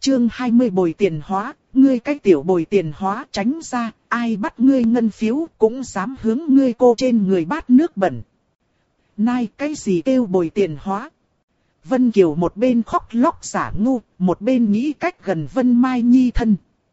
chương 20 bồi tiền hóa, ngươi cái tiểu bồi tiền hóa tránh ra, ai bắt ngươi ngân phiếu cũng dám hướng ngươi cô trên người bát nước bẩn. Nai cái gì kêu bồi tiền hóa? Vân Kiều một bên khóc lóc giả ngu, một bên nghĩ cách gần Vân Mai Nhi thân.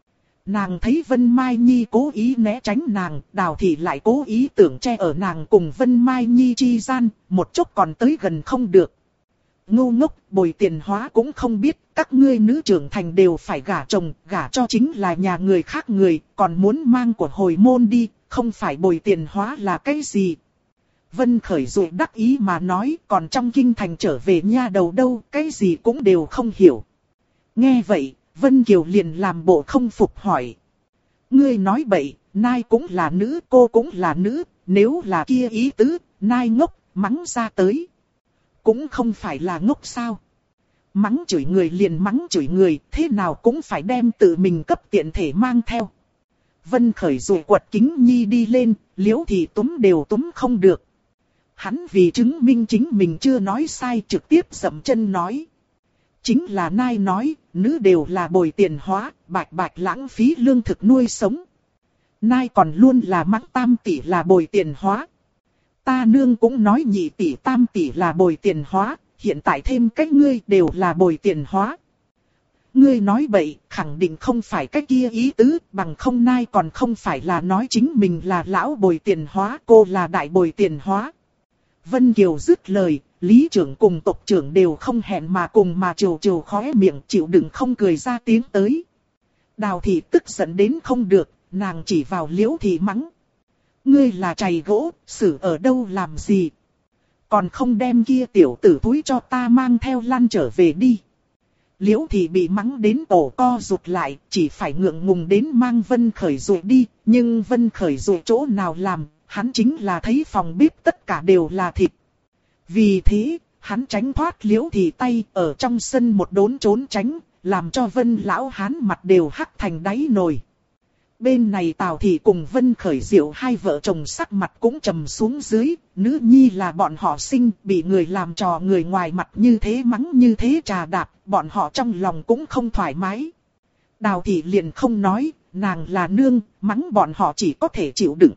Nàng thấy Vân Mai Nhi cố ý né tránh nàng, Đào Thị lại cố ý tưởng che ở nàng cùng Vân Mai Nhi chi gian, một chút còn tới gần không được. Ngu ngốc, bồi tiền hóa cũng không biết, các ngươi nữ trưởng thành đều phải gả chồng, gả cho chính là nhà người khác người, còn muốn mang của hồi môn đi, không phải bồi tiền hóa là cái gì. Vân Khởi rồi đắc ý mà nói, còn trong kinh thành trở về nha đầu đâu, cái gì cũng đều không hiểu. Nghe vậy, Vân Kiều liền làm bộ không phục hỏi. Ngươi nói bậy, Nai cũng là nữ, cô cũng là nữ, nếu là kia ý tứ, Nai ngốc, mắng ra tới. Cũng không phải là ngốc sao. Mắng chửi người liền mắng chửi người, thế nào cũng phải đem tự mình cấp tiện thể mang theo. Vân Khởi rồi quật kính nhi đi lên, Liễu thì túm đều túm không được. Hắn vì chứng minh chính mình chưa nói sai trực tiếp dậm chân nói. Chính là Nai nói, nữ đều là bồi tiền hóa, bạch bạch lãng phí lương thực nuôi sống. Nai còn luôn là mắng tam tỷ là bồi tiền hóa. Ta nương cũng nói nhị tỷ tam tỷ là bồi tiền hóa, hiện tại thêm cách ngươi đều là bồi tiền hóa. Ngươi nói bậy, khẳng định không phải cái kia ý tứ, bằng không Nai còn không phải là nói chính mình là lão bồi tiền hóa, cô là đại bồi tiền hóa. Vân Kiều dứt lời, lý trưởng cùng tộc trưởng đều không hẹn mà cùng mà trồ trồ khóe miệng chịu đựng không cười ra tiếng tới. Đào Thị tức giận đến không được, nàng chỉ vào Liễu Thị mắng. Ngươi là chày gỗ, xử ở đâu làm gì? Còn không đem kia tiểu tử túi cho ta mang theo lăn trở về đi. Liễu Thị bị mắng đến cổ co rụt lại, chỉ phải ngượng ngùng đến mang Vân Khởi rồi đi, nhưng Vân Khởi rồi chỗ nào làm, hắn chính là thấy phòng bếp tất cả đều là thịt. Vì thế, hắn tránh thoát Liễu Thị tay ở trong sân một đốn trốn tránh, làm cho Vân lão hán mặt đều hắc thành đáy nồi. Bên này Tào Thị cùng Vân Khởi Diệu hai vợ chồng sắc mặt cũng trầm xuống dưới, nữ nhi là bọn họ sinh, bị người làm trò người ngoài mặt như thế mắng như thế trà đạp, bọn họ trong lòng cũng không thoải mái. Đào Thị liền không nói, nàng là nương, mắng bọn họ chỉ có thể chịu đựng.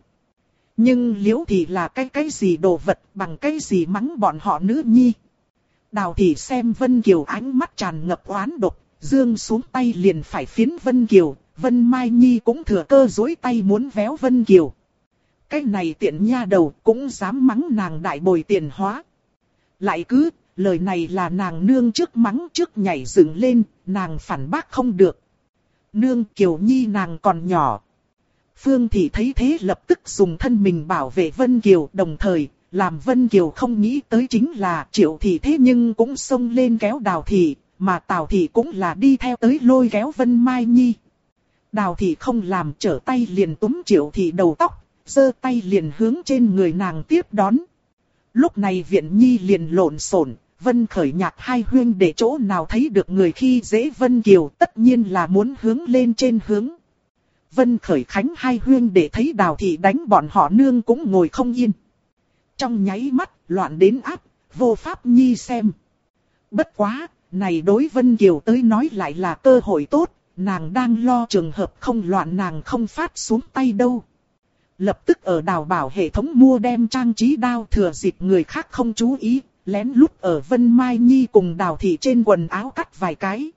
Nhưng Liễu Thị là cái gì đồ vật bằng cái gì mắng bọn họ nữ nhi. Đào Thị xem Vân Kiều ánh mắt tràn ngập oán độc, dương xuống tay liền phải phiến Vân Kiều. Vân Mai Nhi cũng thừa cơ duỗi tay muốn véo Vân Kiều. Cái này tiện nha đầu cũng dám mắng nàng đại bồi tiền hóa. Lại cứ, lời này là nàng nương trước mắng trước nhảy dựng lên, nàng phản bác không được. Nương Kiều Nhi nàng còn nhỏ. Phương Thị thấy thế lập tức dùng thân mình bảo vệ Vân Kiều, đồng thời, làm Vân Kiều không nghĩ tới chính là Triệu Thị thế nhưng cũng xông lên kéo Đào Thị, mà Tào Thị cũng là đi theo tới lôi kéo Vân Mai Nhi. Đào Thị không làm, trở tay liền túm Triệu Thị đầu tóc, giơ tay liền hướng trên người nàng tiếp đón. Lúc này Viện Nhi liền lộn xộn, Vân Khởi Nhạc hai huynh để chỗ nào thấy được người khi dễ Vân Kiều, tất nhiên là muốn hướng lên trên hướng. Vân Khởi Khánh hai huynh để thấy Đào Thị đánh bọn họ nương cũng ngồi không yên. Trong nháy mắt, loạn đến áp, vô pháp nhi xem. Bất quá, này đối Vân Kiều tới nói lại là cơ hội tốt. Nàng đang lo trường hợp không loạn nàng không phát xuống tay đâu. Lập tức ở Đào Bảo hệ thống mua đem trang trí đao thừa dịp người khác không chú ý, lén lút ở Vân Mai Nhi cùng Đào Thị trên quần áo cắt vài cái.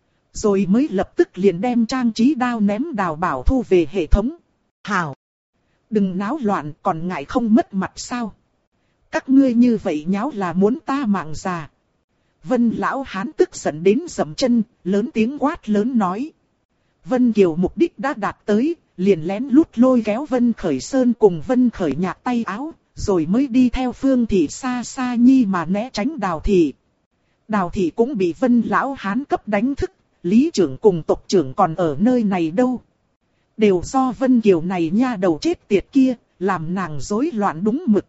Rồi mới lập tức liền đem trang trí đao ném Đào Bảo thu về hệ thống. Hảo! Đừng náo loạn còn ngại không mất mặt sao? Các ngươi như vậy nháo là muốn ta mạng già. Vân lão hán tức giận đến dậm chân, lớn tiếng quát lớn nói. Vân Kiều mục đích đã đạt tới, liền lén lút lôi kéo Vân Khởi Sơn cùng Vân Khởi Nhạc tay áo, rồi mới đi theo Phương Thị xa xa nhi mà né tránh Đào Thị. Đào Thị cũng bị Vân lão hán cấp đánh thức, lý trưởng cùng tộc trưởng còn ở nơi này đâu. Đều do Vân Kiều này nha đầu chết tiệt kia, làm nàng rối loạn đúng mực.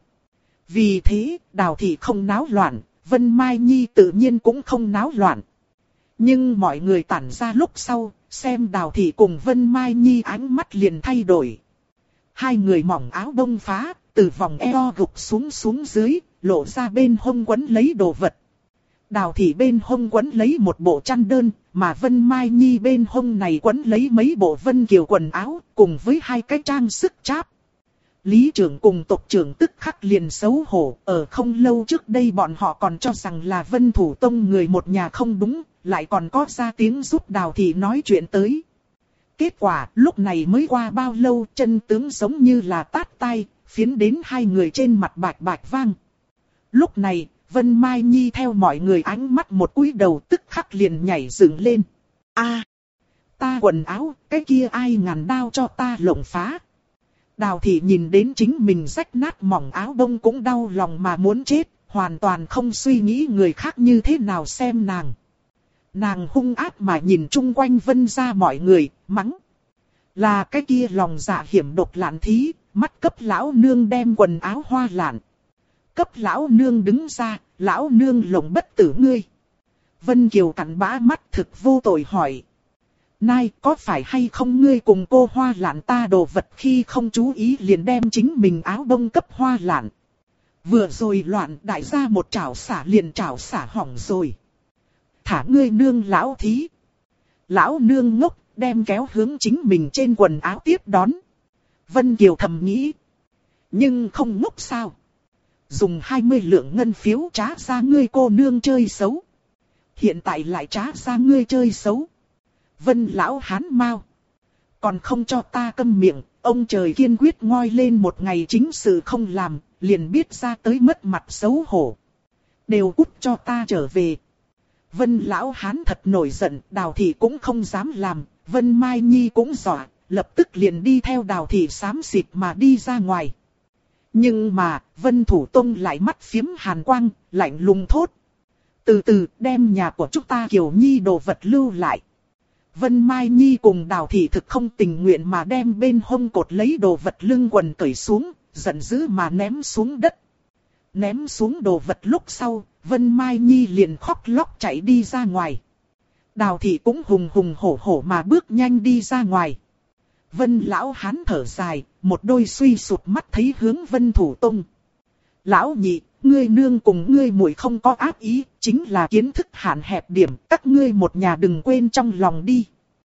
Vì thế, Đào Thị không náo loạn. Vân Mai Nhi tự nhiên cũng không náo loạn. Nhưng mọi người tản ra lúc sau, xem Đào Thị cùng Vân Mai Nhi ánh mắt liền thay đổi. Hai người mỏng áo bông phá, từ vòng eo gục xuống dưới, lộ ra bên hông quấn lấy đồ vật. Đào Thị bên hông quấn lấy một bộ chăn đơn, mà Vân Mai Nhi bên hông này quấn lấy mấy bộ Vân Kiều quần áo, cùng với hai cái trang sức cháp. Lý trưởng cùng tộc trưởng tức khắc liền xấu hổ, ở không lâu trước đây bọn họ còn cho rằng là Vân Thủ Tông người một nhà không đúng, lại còn có ra tiếng giúp Đào Thị nói chuyện tới. Kết quả lúc này mới qua bao lâu, chân tướng giống như là tát tai, phiến đến hai người trên mặt bạch bạch vang. Lúc này, Vân Mai Nhi theo mọi người ánh mắt một cúi đầu tức khắc liền nhảy dựng lên. A, ta quần áo, cái kia ai ngàn đao cho ta lộng phá. Đào Thị nhìn đến chính mình rách nát mỏng áo bông cũng đau lòng mà muốn chết, hoàn toàn không suy nghĩ người khác như thế nào xem nàng. Nàng hung ác mà nhìn chung quanh Vân gia mọi người, mắng. Là cái kia lòng dạ hiểm độc lạn thí, mắt cấp lão nương đem quần áo hoa lạn. Cấp lão nương đứng ra, lão nương lộng bất tử ngươi. Vân Kiều cắn bã mắt thực vô tội hỏi. Nai, có phải hay không ngươi cùng cô hoa lạn ta đồ vật khi không chú ý liền đem chính mình áo bông cấp hoa lạn. Vừa rồi loạn đại gia một chảo xả liền chảo xả hỏng rồi. Thả ngươi nương lão thí. Lão nương ngốc, đem kéo hướng chính mình trên quần áo tiếp đón. Vân Kiều thầm nghĩ. Nhưng không ngốc sao. Dùng 20 lượng ngân phiếu trá ra ngươi cô nương chơi xấu. Hiện tại lại trá ra ngươi chơi xấu. Vân lão hán mau. Còn không cho ta câm miệng, ông trời kiên quyết ngoi lên một ngày chính sự không làm, liền biết ra tới mất mặt xấu hổ. Đều cút cho ta trở về. Vân lão hán thật nổi giận, Đào Thị cũng không dám làm, Vân Mai Nhi cũng dọa, lập tức liền đi theo Đào Thị xám xịt mà đi ra ngoài. Nhưng mà, Vân Thủ Tông lại mắt phiếm hàn quang, lạnh lùng thốt. Từ từ, đem nhà của chúng ta Kiều Nhi đồ vật lưu lại. Vân Mai Nhi cùng Đào Thị thực không tình nguyện mà đem bên hông cột lấy đồ vật lưng quần cởi xuống, giận dữ mà ném xuống đất. Ném xuống đồ vật lúc sau, Vân Mai Nhi liền khóc lóc chạy đi ra ngoài. Đào Thị cũng hùng hùng hổ hổ mà bước nhanh đi ra ngoài. Vân lão hán thở dài, một đôi suy sụp mắt thấy hướng Vân Thủ Tông. Lão nhị, ngươi nương cùng ngươi muội không có ác ý, chính là kiến thức hạn hẹp điểm, các ngươi một nhà đừng quên trong lòng đi.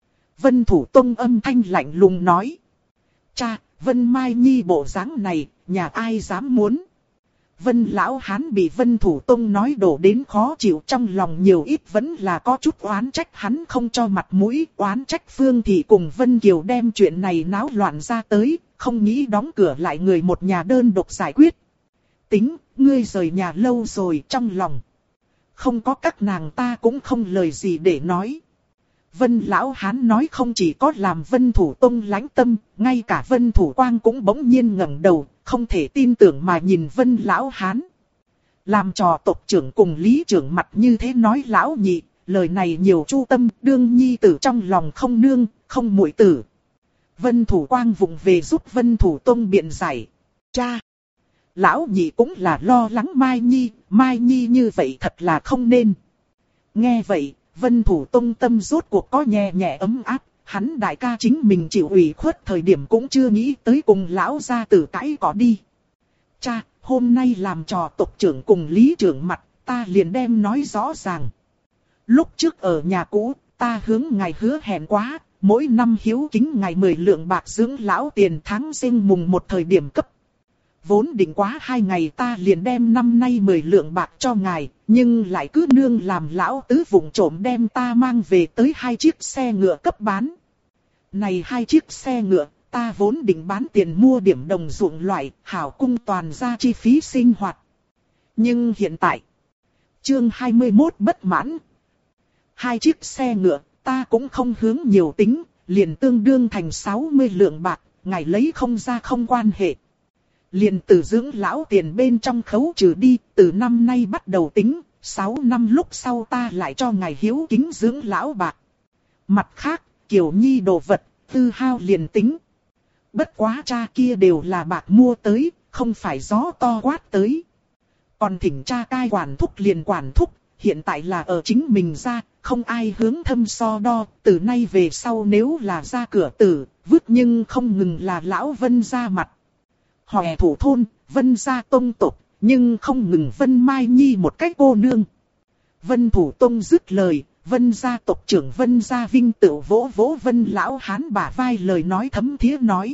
Vân Thủ Tông âm thanh lạnh lùng nói. Cha, Vân Mai Nhi bộ dáng này, nhà ai dám muốn. Vân lão hán bị Vân Thủ Tông nói đổ đến khó chịu, trong lòng nhiều ít vẫn là có chút oán trách hắn không cho mặt mũi, oán trách Phương Thị cùng Vân Kiều đem chuyện này náo loạn ra tới, không nghĩ đóng cửa lại người một nhà đơn độc giải quyết. Tính, ngươi rời nhà lâu rồi, trong lòng không có các nàng ta cũng không lời gì để nói. Vân lão hán nói không chỉ có làm Vân Thủ Tông lãnh tâm, ngay cả Vân Thủ Quang cũng bỗng nhiên ngẩng đầu, không thể tin tưởng mà nhìn Vân lão hán. Làm trò tộc trưởng cùng lý trưởng mặt như thế nói lão nhị, lời này nhiều chu tâm, đương nhi tử trong lòng không nương, không muội tử. Vân Thủ Quang vụng về giúp Vân Thủ Tông biện giải. Cha! Lão nhị cũng là lo lắng Mai Nhi như vậy thật là không nên. Nghe vậy, Vân Thủ Tông tâm rốt cuộc có nhẹ nhẹ ấm áp, hắn đại ca chính mình chịu ủy khuất thời điểm cũng chưa nghĩ tới cùng lão gia tử cãi cỏ đi. Cha, hôm nay làm trò tộc trưởng cùng lý trưởng mặt, ta liền đem nói rõ ràng. Lúc trước ở nhà cũ, ta hướng ngài hứa hẹn quá, mỗi năm hiếu kính ngài 10 lượng bạc dưỡng lão tiền tháng Giêng mùng 1 thời điểm cấp. Vốn định quá 2 ngày ta liền đem năm nay 10 lượng bạc cho ngài, nhưng lại cứ nương làm lão tứ vụng trộm đem ta mang về tới 2 chiếc xe ngựa cấp bán. Này 2 chiếc xe ngựa, ta vốn định bán tiền mua điểm đồng ruộng loại, hảo cung toàn ra chi phí sinh hoạt. Nhưng hiện tại, chương 21 bất mãn. 2 chiếc xe ngựa, ta cũng không hướng nhiều tính, liền tương đương thành 60 lượng bạc, ngài lấy không ra không quan hệ. Liền từ dưỡng lão tiền bên trong khấu trừ đi, từ năm nay bắt đầu tính, 6 năm lúc sau ta lại cho ngài hiếu kính dưỡng lão bạc. Mặt khác, Kiều Nhi đồ vật, tư hao liền tính. Bất quá cha kia đều là bạc mua tới, không phải gió to quát tới. Còn thỉnh cha cai quản thúc liền quản thúc, hiện tại là ở chính mình ra, không ai hướng thâm so đo, từ nay về sau nếu là ra cửa tử, vứt nhưng không ngừng là lão Vân ra mặt. Hòe thủ thôn, Vân gia tông tộc, nhưng không ngừng Vân Mai Nhi một cách cô nương. Vân Thủ Tông dứt lời, Vân gia tộc trưởng Vân Gia Vinh tự vỗ vỗ Vân lão hán bả vai, lời nói thấm thía nói.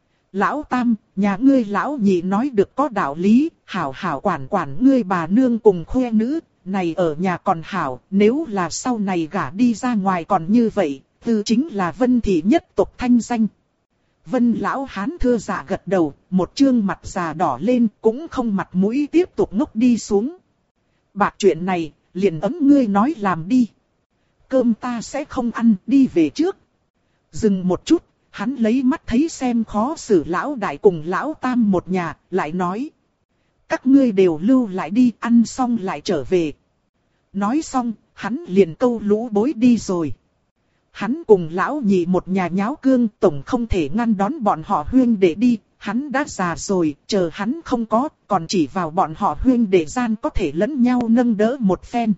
Lão Tam, nhà ngươi lão nhị nói được có đạo lý, hảo hảo quản quản ngươi bà nương cùng khoe nữ, này ở nhà còn hảo, nếu là sau này gả đi ra ngoài còn như vậy, tư chính là Vân thị nhất tộc thanh danh. Vân lão hán thưa dạ gật đầu, một trương mặt già đỏ lên, cũng không mặt mũi tiếp tục ngốc đi xuống. Bạc chuyện này, liền ấm ngươi nói làm đi. Cơm ta sẽ không ăn, đi về trước. Dừng một chút, hắn lấy mắt thấy xem khó xử lão đại cùng lão tam một nhà, lại nói. Các ngươi đều lưu lại đi, ăn xong lại trở về. Nói xong, hắn liền câu lũ bối đi rồi. Hắn cùng lão nhị một nhà nháo cương, tổng không thể ngăn đón bọn họ huyên để đi, hắn đã già rồi, chờ hắn không có, còn chỉ vào bọn họ huyên để gian có thể lẫn nhau nâng đỡ một phen.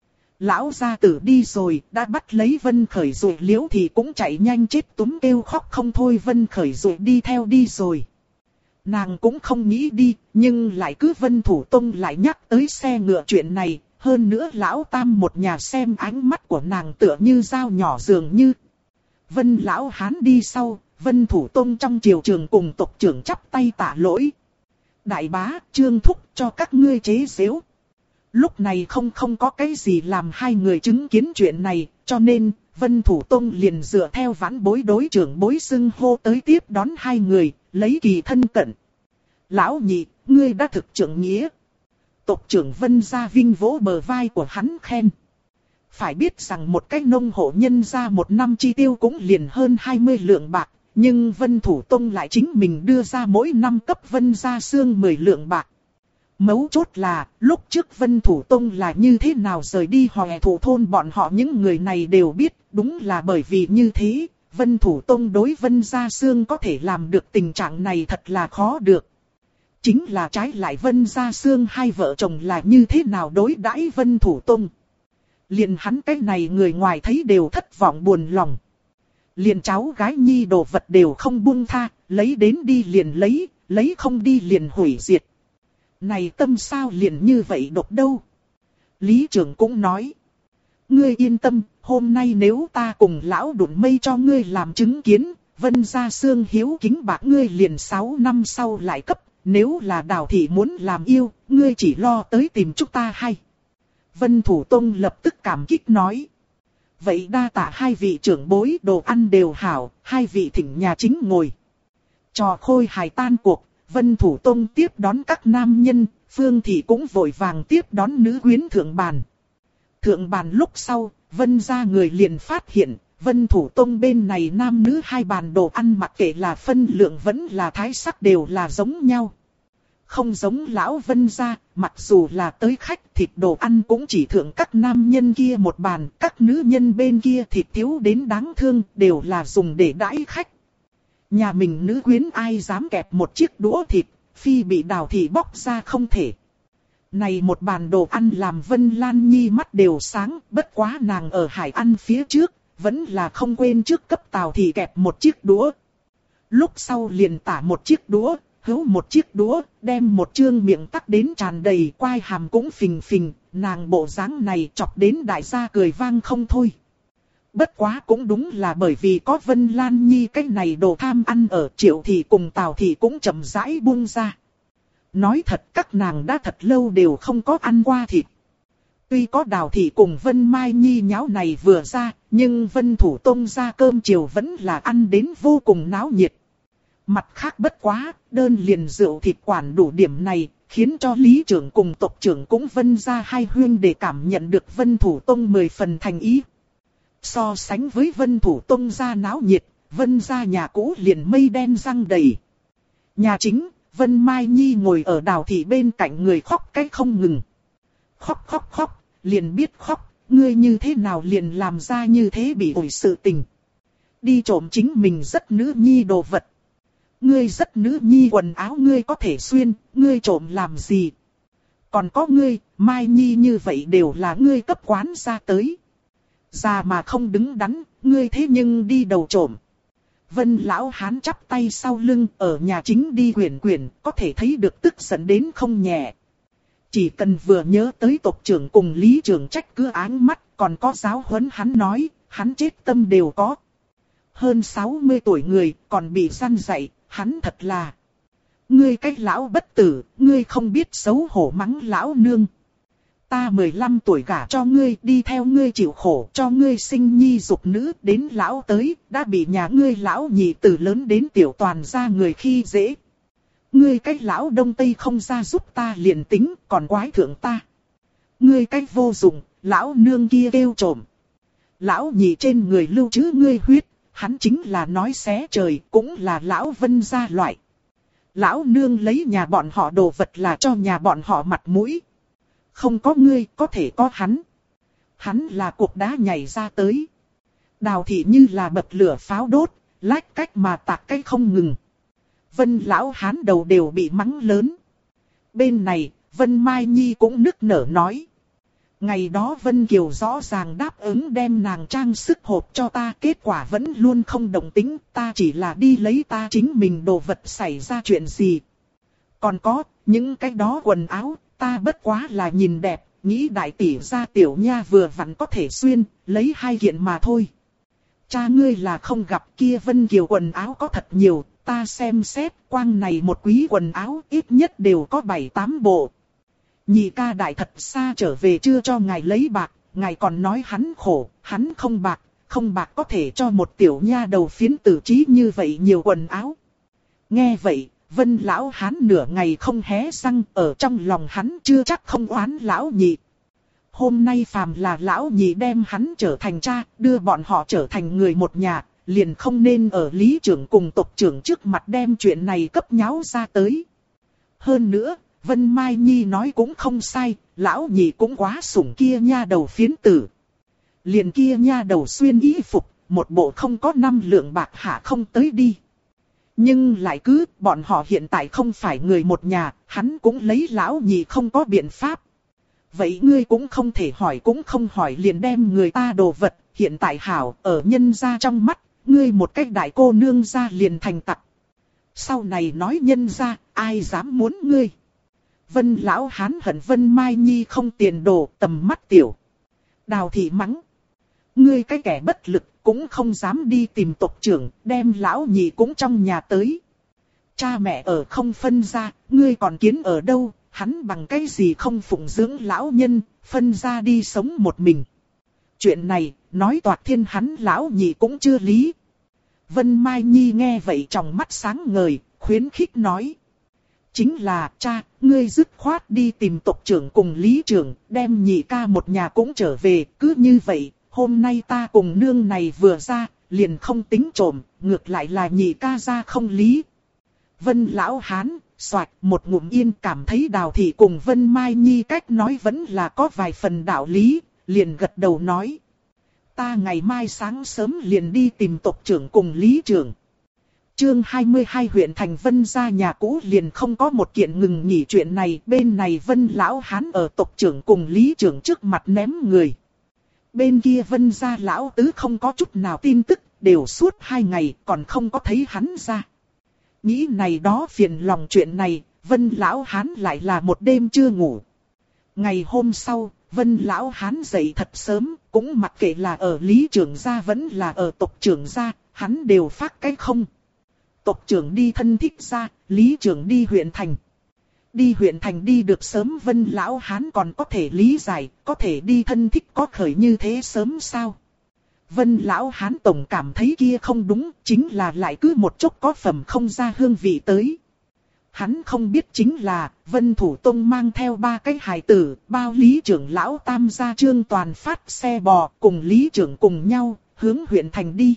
Lão gia tử đi rồi, đã bắt lấy Vân Khởi rồi, Liễu thì cũng chạy nhanh chết túm kêu khóc không thôi. Vân Khởi rồi đi theo đi rồi. Nàng cũng không nghĩ đi, nhưng lại cứ Vân Thủ Tông lại nhắc tới xe ngựa chuyện này. Hơn nữa lão tam một nhà xem ánh mắt của nàng tựa như dao nhỏ dường như. Vân lão hán đi sau, Vân Thủ Tông trong triều trường cùng tộc trưởng chắp tay tạ lỗi. Đại bá, Trương Thúc cho các ngươi chế giễu. Lúc này không có cái gì làm hai người chứng kiến chuyện này, cho nên Vân Thủ Tông liền dựa theo vãn bối đối trưởng bối xưng hô tới tiếp đón hai người, lấy kỳ thân cận. Lão nhị, ngươi đã thực trưởng nghĩa. Tộc trưởng Vân Gia Vinh vỗ bờ vai của hắn khen. Phải biết rằng một cái nông hộ nhân ra một năm chi tiêu cũng liền hơn 20 lượng bạc, nhưng Vân Thủ Tông lại chính mình đưa ra mỗi năm cấp Vân Gia Sương 10 lượng bạc. Mấu chốt là, lúc trước Vân Thủ Tông là như thế nào rời đi Hòe Thủ thôn bọn họ những người này đều biết, đúng là bởi vì như thế, Vân Thủ Tông đối Vân Gia Sương có thể làm được tình trạng này thật là khó được. Chính là trái lại Vân Gia Sương hai vợ chồng là như thế nào đối đãi Vân Thủ Tông. Liền hắn cái này người ngoài thấy đều thất vọng buồn lòng. Liền cháu gái nhi đồ vật đều không buông tha, lấy đến đi liền lấy không đi liền hủy diệt. Này tâm sao liền như vậy độc đâu. Lý trưởng cũng nói. Ngươi yên tâm, hôm nay nếu ta cùng lão đụn mây cho ngươi làm chứng kiến, Vân Gia Sương hiếu kính bạc ngươi liền 6 năm sau lại cấp. Nếu là Đào thị muốn làm yêu, ngươi chỉ lo tới tìm chúng ta hay. Vân Thủ Tông lập tức cảm kích nói. Vậy đa tạ hai vị trưởng bối, đồ ăn đều hảo, hai vị thỉnh nhà chính ngồi. Trò khôi hài tan cuộc, Vân Thủ Tông tiếp đón các nam nhân, Phương Thị cũng vội vàng tiếp đón nữ quyến thượng bàn. Thượng bàn lúc sau, Vân gia người liền phát hiện, Vân Thủ Tông bên này nam nữ hai bàn đồ ăn mặc kệ là phân lượng vẫn là thái sắc đều là giống nhau. Không giống lão Vân gia, mặc dù là tới khách thịt đồ ăn cũng chỉ thượng các nam nhân kia một bàn, các nữ nhân bên kia thịt thiếu đến đáng thương, đều là dùng để đãi khách. Nhà mình nữ quyến ai dám kẹp một chiếc đũa thịt, phi bị Đào thị bóc ra không thể. Này một bàn đồ ăn làm Vân Lan Nhi mắt đều sáng, bất quá nàng ở hải ăn phía trước, vẫn là không quên trước cấp Tào thị kẹp một chiếc đũa. Lúc sau liền tả một chiếc đũa, hữu một chiếc đũa, đem một trương miệng tắc đến tràn đầy, quai hàm cũng phình phình, nàng bộ dáng này chọc đến đại gia cười vang không thôi. Bất quá cũng đúng là bởi vì có Vân Lan Nhi cái này đồ tham ăn ở, Triệu thị cùng Tào thị cũng chậm rãi buông ra. Nói thật các nàng đã thật lâu đều không có ăn qua thịt. Tuy có Đào thị cùng Vân Mai Nhi nháo này vừa ra, nhưng Vân Thủ Tông ra cơm chiều vẫn là ăn đến vô cùng náo nhiệt. Mặt khác bất quá, đơn liền rượu thịt quản đủ điểm này, khiến cho lý trưởng cùng tộc trưởng cũng Vân gia hai huynh để cảm nhận được Vân Thủ Tông 10 phần thành ý. So sánh với Vân Thủ Tông gia náo nhiệt, Vân gia nhà cũ liền mây đen răng đầy. Nhà chính, Vân Mai Nhi ngồi ở Đào thị bên cạnh người khóc cái không ngừng. Khóc khóc khóc, liền biết khóc, ngươi như thế nào liền làm ra như thế bị ổi sự tình. Đi trộm chính mình rất nữ nhi đồ vật. Ngươi rất nữ nhi quần áo ngươi có thể xuyên, ngươi trộm làm gì? Còn có ngươi, Mai Nhi như vậy đều là ngươi cấp quán ra tới. Già mà không đứng đắn, ngươi thế nhưng đi đầu trộm. Vân lão hán chắp tay sau lưng ở nhà chính đi quyển quyển, có thể thấy được tức giận đến không nhẹ. Chỉ cần vừa nhớ tới tộc trưởng cùng lý trưởng trách cứ áng mắt, còn có giáo huấn hắn nói, hắn chết tâm đều có. Hơn 60 tuổi người, còn bị săn dạy, hắn thật là. Ngươi cái lão bất tử, ngươi không biết xấu hổ mắng lão nương. Ta 15 tuổi gả cho ngươi, đi theo ngươi chịu khổ, cho ngươi sinh nhi dục nữ, đến lão tới, đã bị nhà ngươi lão nhị từ lớn đến tiểu toàn ra người khi dễ. Ngươi cái lão đông tây không ra giúp ta liền tính, còn quái thượng ta. Ngươi cái vô dụng, lão nương kia kêu trộm. Lão nhị trên người lưu trữ ngươi huyết, hắn chính là nói xé trời, cũng là lão Vân gia loại. Lão nương lấy nhà bọn họ đồ vật là cho nhà bọn họ mặt mũi. Không có ngươi, có thể có hắn. Hắn là cục đá nhảy ra tới. Đào thị như là bật lửa pháo đốt, lách cách mà tạc cách không ngừng. Vân lão hán đầu đều bị mắng lớn. Bên này, Vân Mai Nhi cũng nức nở nói. Ngày đó Vân Kiều rõ ràng đáp ứng đem nàng trang sức hộp cho ta, kết quả vẫn luôn không đồng tính, ta chỉ là đi lấy ta chính mình đồ vật, xảy ra chuyện gì. Còn có, những cái đó quần áo, ta bất quá là nhìn đẹp, nghĩ đại tỷ gia tiểu nha vừa vặn có thể xuyên, lấy 2 kiện mà thôi. Cha ngươi là không gặp, kia Vân Kiều quần áo có thật nhiều, ta xem xét, quang này một quý quần áo ít nhất đều có 7-8 bộ. Nhị ca đại thật xa trở về chưa cho ngài lấy bạc, ngài còn nói hắn khổ, hắn không bạc có thể cho một tiểu nha đầu phiến tử trí như vậy nhiều quần áo. Nghe vậy, Vân lão hán nửa ngày không hé răng, ở trong lòng hắn chưa chắc không oán lão nhị. Hôm nay phàm là lão nhị đem hắn trở thành cha, đưa bọn họ trở thành người một nhà, liền không nên ở lý trưởng cùng tộc trưởng trước mặt đem chuyện này cấp nháo ra tới. Hơn nữa, Vân Mai Nhi nói cũng không sai, lão nhị cũng quá sủng kia nha đầu phiến tử. Liền kia nha đầu xuyên y phục, một bộ không có 5 lượng bạc hạ không tới đi. Nhưng lại cứ, bọn họ hiện tại không phải người một nhà, hắn cũng lấy lão nhị không có biện pháp. Vậy ngươi cũng không thể hỏi cũng không hỏi liền đem người ta đồ vật, hiện tại hảo, ở nhân gia trong mắt, ngươi một cách đại cô nương gia liền thành tặc. Sau này nói nhân gia, ai dám muốn ngươi. Vân lão hán hận Vân Mai Nhi không tiền đồ, tầm mắt tiểu. Đào thị mắng. Ngươi cái kẻ bất lực, cũng không dám đi tìm tộc trưởng, đem lão nhị cũng trong nhà tới. Cha mẹ ở không phân ra, ngươi còn kiến ở đâu, hắn bằng cái gì không phụng dưỡng lão nhân, phân ra đi sống một mình. Chuyện này, nói toạc thiên hắn lão nhị cũng chưa lý. Vân Mai Nhi nghe vậy trong mắt sáng ngời, khuyến khích nói. Chính là cha, ngươi dứt khoát đi tìm tộc trưởng cùng lý trưởng, đem nhị ca một nhà cũng trở về, cứ như vậy, hôm nay ta cùng nương này vừa ra, liền không tính trộm, ngược lại là nhị ca ra không lý. Vân lão hán, xoạch một ngụm yên cảm thấy Đào thị cùng Vân Mai Nhi cách nói vẫn là có vài phần đạo lý, liền gật đầu nói. Ta ngày mai sáng sớm liền đi tìm tộc trưởng cùng lý trưởng. Chương 22 huyện thành Vân gia nhà cũ liền không có một kiện ngừng nghỉ chuyện này, bên này Vân lão hán ở tộc trưởng cùng lý trưởng trước mặt ném người. Bên kia Vân gia lão tứ không có chút nào tin tức, đều suốt 2 ngày còn không có thấy hắn ra. Nghĩ này đó phiền lòng chuyện này, Vân lão hán lại là một đêm chưa ngủ. Ngày hôm sau, Vân lão hán dậy thật sớm, cũng mặc kệ là ở lý trưởng gia vẫn là ở tộc trưởng gia, hắn đều phát cái không. Tộc trưởng đi thân thích gia, lý trưởng đi huyện thành. Đi huyện thành đi được sớm Vân lão hán còn có thể lý giải, có thể đi thân thích có khởi như thế sớm sao? Vân lão hán tổng cảm thấy kia không đúng, chính là lại cứ một chốc có phẩm không ra hương vị tới. Hắn không biết chính là, Vân Thủ Tông mang theo 3 cái hài tử, bao lý trưởng lão tam gia Trương Toàn phát xe bò, cùng lý trưởng cùng nhau, hướng huyện thành đi.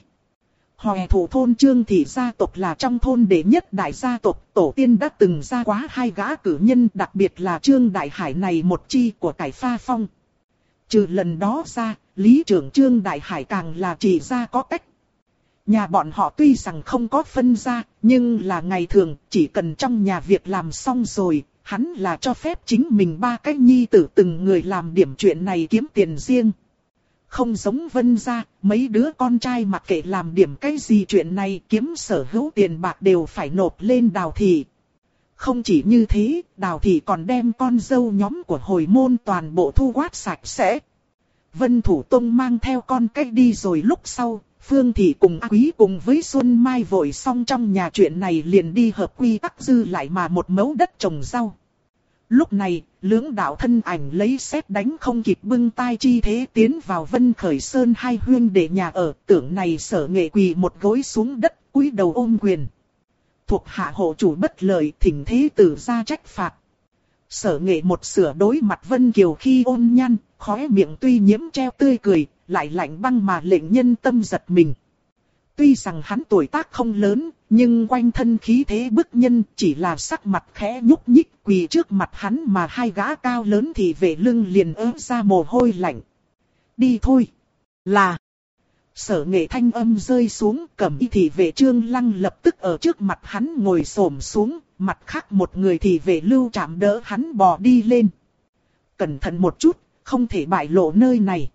Hòe thủ thôn Trương thị gia tộc là trong thôn đệ nhất đại gia tộc, tổ tiên đã từng ra quá 2 gã cử nhân, đặc biệt là Trương Đại Hải này một chi của cải pha phong. Trừ lần đó ra, lý trưởng Trương Đại Hải càng là chỉ ra có cách. Nhà bọn họ tuy rằng không có phân ra, nhưng là ngày thường, chỉ cần trong nhà việc làm xong rồi, hắn là cho phép chính mình 3 cái nhi tử từng người làm điểm chuyện này kiếm tiền riêng. Không giống Vân gia, mấy đứa con trai mặc kệ làm điểm cái gì chuyện này kiếm sở hữu tiền bạc đều phải nộp lên Đào thị. Không chỉ như thế, Đào Thị còn đem con dâu nhóm của hồi môn toàn bộ thu quát sạch sẽ. Vân Thủ Tông mang theo con cách đi rồi lúc sau, Phương Thị cùng A Quý cùng với Xuân Mai vội xong trong nhà chuyện này liền đi hợp quy tắc dư lại mà một mẫu đất trồng rau. Lúc này, lưỡng đạo thân ảnh lấy sét đánh không kịp bưng tai chi thế tiến vào Vân Khởi Sơn hai huynh đệ nhà ở, tưởng này Sở Nghệ quỳ một gối xuống đất, cúi đầu ôm quyền. Thuộc hạ hộ chủ bất lợi, thỉnh thế tử ra trách phạt. Sở Nghệ một sửa đối mặt Vân Kiều khi ôn nhăn, khóe miệng tuy nhiễm treo tươi cười, lại lạnh băng mà lệnh nhân tâm giật mình. Tuy rằng hắn tuổi tác không lớn, nhưng quanh thân khí thế bức nhân, chỉ là sắc mặt khẽ nhúc nhích quỳ trước mặt hắn mà hai gã cao lớn thì về lưng liền ớt ra mồ hôi lạnh. Đi thôi. Là. Sở Nghệ thanh âm rơi xuống, Cẩm Y thị vệ Trương Lăng lập tức ở trước mặt hắn ngồi xổm xuống, mặt khác một người thì vệ Lưu Trạm đỡ hắn bò đi lên. Cẩn thận một chút, không thể bại lộ nơi này.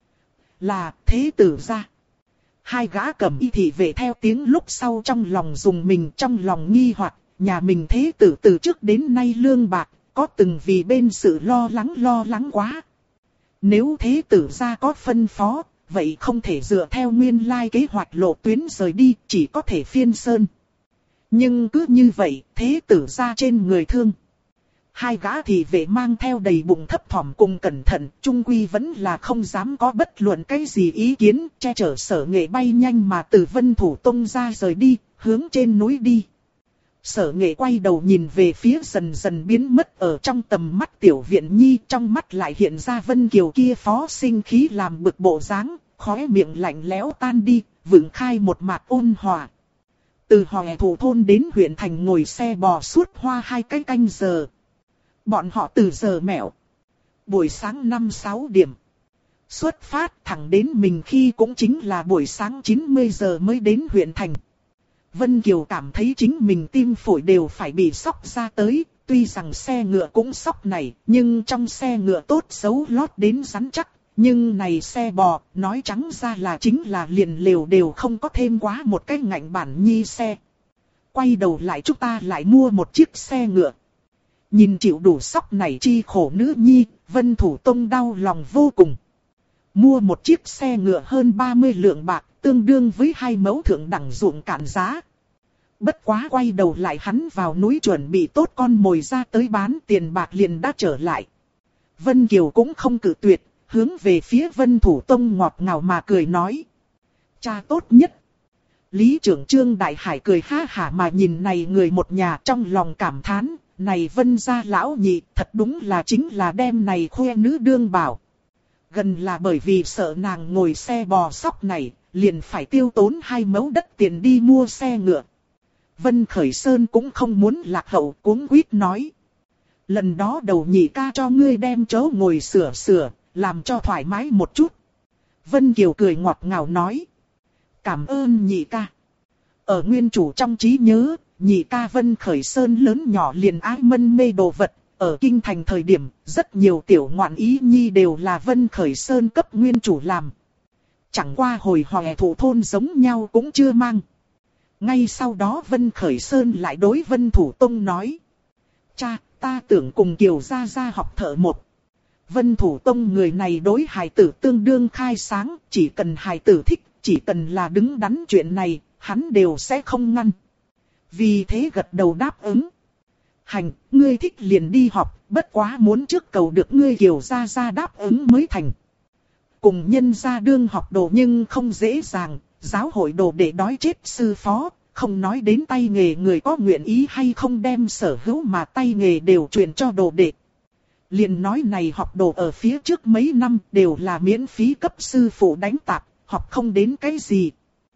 Là thế tử ra. Hai gã Cẩm Y thị vệ theo tiếng lúc sau trong lòng dùng mình, trong lòng nghi hoặc, nhà mình thế tử từ trước đến nay lương bạc, có từng vì bên sự lo lắng quá. Nếu thế tử ra có phân phó, vậy không thể dựa theo nguyên lai kế hoạch lộ tuyến rời đi, chỉ có thể phiên sơn. Nhưng cứ như vậy, thế tử ra trên người thương. Hai gã thị vệ mang theo đầy bụng thấp thỏm cùng cẩn thận, chung quy vẫn là không dám có bất luận cái gì ý kiến, che chở Sở Nghệ bay nhanh mà từ Vân Thủ Tông ra rời đi, hướng trên núi đi. Sở Nghệ quay đầu nhìn về phía dần dần biến mất ở trong tầm mắt Tiểu Viện Nhi, trong mắt lại hiện ra Vân Kiều kia phó sinh khí làm bực bộ dáng, khóe miệng lạnh lẽo tan đi, vững khai một mạc ôn hòa. Từ Hòe Thủ Thôn đến huyện thành ngồi xe bò suốt hoa 2 cái canh giờ. Bọn họ từ giờ mẹo. Buổi sáng 5-6 điểm. Xuất phát thẳng đến mình khi cũng chính là buổi sáng 90 giờ mới đến huyện thành. Vân Kiều cảm thấy chính mình tim phổi đều phải bị sốc ra tới. Tuy rằng xe ngựa cũng sốc này, nhưng trong xe ngựa tốt xấu lót đến rắn chắc. Nhưng này xe bò, nói trắng ra là chính là liền lều đều không có thêm quá một cái ngạnh bản nhi xe. Quay đầu lại chúng ta lại mua một chiếc xe ngựa. Nhìn chịu đủ sốc này chi khổ nữ nhi, Vân Thủ Tông đau lòng vô cùng. Mua một chiếc xe ngựa hơn 30 lượng bạc, tương đương với 2 mẫu thượng đẳng ruộng cạn giá. Bất quá quay đầu lại hắn vào núi chuẩn bị tốt con mồi ra tới bán, tiền bạc liền đã trở lại. Vân Kiều cũng không cự tuyệt, hướng về phía Vân Thủ Tông ngọt ngào mà cười nói. Cha tốt nhất. Lý trưởng Trương Đại Hải cười ha hả mà nhìn này người một nhà, trong lòng cảm thán. Này Vân gia lão nhị thật đúng là chính là đem này khoe nữ đương bảo. Gần là bởi vì sợ nàng ngồi xe bò sóc này, liền phải tiêu tốn 2 mẫu đất tiền đi mua xe ngựa. Vân Khởi Sơn cũng không muốn lạc hậu, cuống quýt nói. Lần đó đầu nhị ca cho ngươi đem chỗ ngồi sửa, làm cho thoải mái một chút. Vân Kiều cười ngọt ngào nói. Cảm ơn nhị ca. Ở nguyên chủ trong trí nhớ, nhị ca Vân Khởi Sơn lớn nhỏ liền ái mân mê đồ vật. Ở kinh thành thời điểm, rất nhiều tiểu ngoạn ý nhi đều là Vân Khởi Sơn cấp nguyên chủ làm. Chẳng qua hồi Hòe Thủ Thôn giống nhau cũng chưa mang. Ngay sau đó Vân Khởi Sơn lại đối Vân Thủ Tông nói. Cha, ta tưởng cùng Kiều gia gia học thợ một. Vân Thủ Tông người này đối hài tử tương đương khai sáng, chỉ cần hài tử thích, chỉ cần là đứng đắn chuyện này, hắn đều sẽ không ngăn. Vì thế gật đầu đáp ứng. Hành, ngươi thích liền đi học, bất quá muốn trước cầu được ngươi Kiều gia gia đáp ứng mới thành. Cùng nhân gia đương học đồ nhưng không dễ dàng, giáo hội đồ để đói chết sư phó, không nói đến tay nghề người có nguyện ý hay không đem sở hữu mà tay nghề đều truyền cho đồ đệ. Liền nói này học đồ ở phía trước mấy năm đều là miễn phí cấp sư phụ đánh tạp, học không đến cái gì.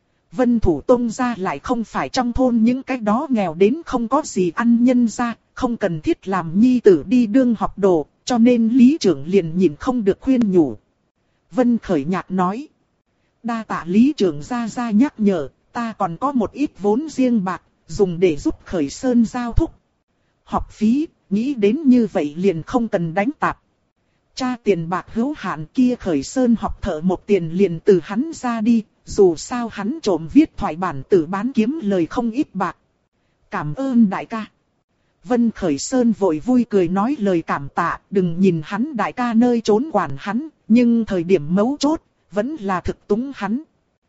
Vân Thủ Tông gia lại không phải trong thôn những cái đó nghèo đến không có gì ăn nhân gia, không cần thiết làm nhi tử đi đương học đồ, cho nên lý trưởng liền nhìn không được khuyên nhủ. Vân Khởi Nhạc nói. Đa tạ lý trưởng gia nhắc nhở, ta còn có một ít vốn riêng bạc, dùng để giúp Khởi Sơn giao thúc. Học phí, nghĩ đến như vậy liền không cần đánh tạp. Cha tiền bạc hữu hạn kia Khởi Sơn học thợ một tiền liền từ hắn ra đi, dù sao hắn trộm viết thoại bản tử bán kiếm lời không ít bạc. Cảm ơn đại ca. Vân Khởi Sơn vội vui cười nói lời cảm tạ, đừng nhìn hắn đại ca nơi trốn quản hắn, nhưng thời điểm mấu chốt, vẫn là thực túng hắn.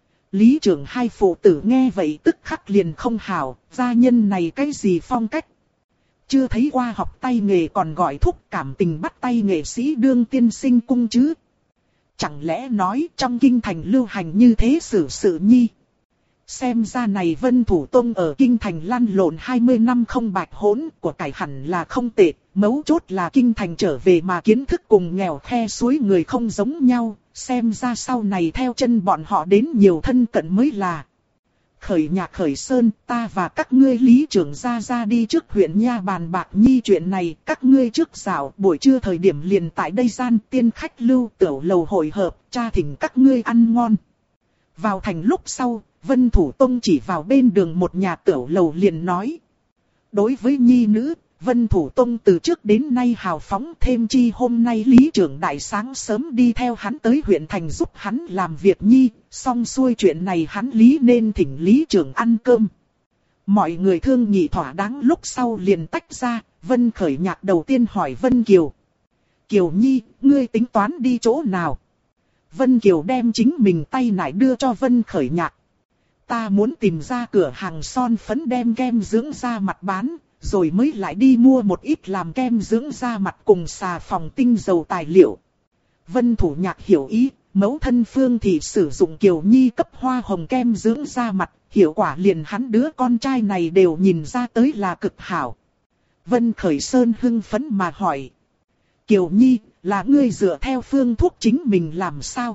Lý trưởng hai phụ tử nghe vậy tức khắc liền không hảo, gia nhân này cái gì phong cách. Chưa thấy qua học tay nghề còn gọi thúc cảm tình bắt tay nghệ sĩ đương tiên sinh cung chứ. Chẳng lẽ nói trong kinh thành lưu hành như thế xử sự nhi. Xem ra này Vân Thủ Tông ở kinh thành lăn lộn 20 năm không bạch hỗn của cải hẳn là không tệ. Mấu chốt là kinh thành trở về mà kiến thức cùng nghèo khe suối người không giống nhau. Xem ra sau này theo chân bọn họ đến nhiều thân cận mới là. Khởi Nhạc Khởi Sơn, ta và các ngươi lý trưởng ra đi trước huyện nha bàn bạc nhi chuyện này. Các ngươi trước dạo buổi trưa thời điểm liền tại đây gian tiên khách lưu tiểu lầu hội hợp, cha thỉnh các ngươi ăn ngon. Vào thành lúc sau, Vân Thủ Tông chỉ vào bên đường một nhà tiểu lầu liền nói. Đối với nhi nữ, Vân Thủ Tông từ trước đến nay hào phóng, thêm chi hôm nay lý trưởng đại sáng sớm đi theo hắn tới huyện thành giúp hắn làm việc nhi, xong xuôi chuyện này hắn lý nên thỉnh lý trưởng ăn cơm. Mọi người thương nghị thỏa đáng lúc sau liền tách ra, Vân Khởi Nhạc đầu tiên hỏi Vân Kiều. Kiều nhi, ngươi tính toán đi chỗ nào? Vân Kiều đem chính mình tay nải đưa cho Vân Khởi Nhạc. Ta muốn tìm ra cửa hàng son phấn đem kem dưỡng da mặt bán, rồi mới lại đi mua một ít làm kem dưỡng da mặt cùng xà phòng tinh dầu tài liệu. Vân Thủ Nhạc hiểu ý, mẫu thân Phương thì sử dụng Kiều Nhi cấp hoa hồng kem dưỡng da mặt, hiệu quả liền hắn đứa con trai này đều nhìn ra tới là cực hảo. Vân Khởi Sơn hưng phấn mà hỏi. Kiều Nhi, là ngươi dựa theo phương thuốc chính mình làm sao?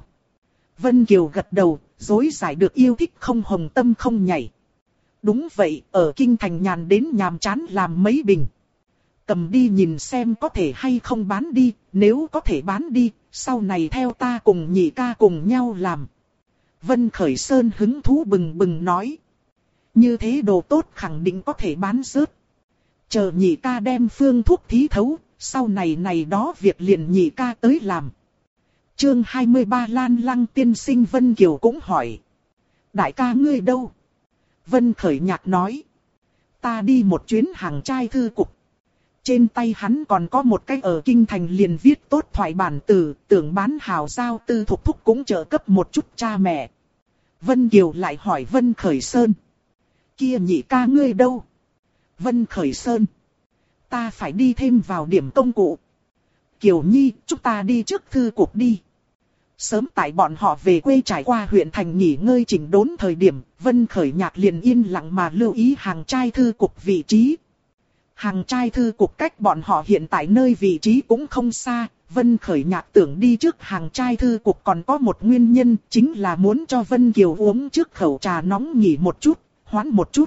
Vân Kiều gật đầu, dối giải được yêu thích không hồng tâm không nhảy. Đúng vậy, ở kinh thành nhàn đến nhàm chán làm mấy bình. Cầm đi nhìn xem có thể hay không bán đi, nếu có thể bán đi, sau này theo ta cùng nhị ca cùng nhau làm. Vân Khởi Sơn hứng thú bừng bừng nói. Như thế đồ tốt khẳng định có thể bán rớt. Chờ nhị ca đem phương thuốc thí thấu, sau này đó việc liền nhị ca tới làm. Chương 23 Lan Lăng tiên sinh Vân Kiều cũng hỏi. Đại ca ngươi đâu? Vân Khởi Nhạc nói. Ta đi một chuyến hàng trai thư cục. Trên tay hắn còn có một cái ở kinh thành liền viết tốt thoại bản tử, tưởng bán hào giao tư thục thúc cũng trợ cấp một chút cha mẹ. Vân Kiều lại hỏi Vân Khởi Sơn. Kia nhị ca ngươi đâu? Vân Khởi Sơn. Ta phải đi thêm vào điểm công cụ. Kiều Nhi, chúng ta đi trước thư cục đi. Sớm tại bọn họ về quê trải qua huyện thành nghỉ ngơi chỉnh đốn thời điểm, Vân Khởi Nhạc liền yên lặng mà lưu ý hàng trai thư cục vị trí. Hàng trai thư cục cách bọn họ hiện tại nơi vị trí cũng không xa, Vân Khởi Nhạc tưởng đi trước hàng trai thư cục còn có một nguyên nhân, chính là muốn cho Vân Kiều uống trước khẩu trà nóng nghỉ một chút, hoãn một chút.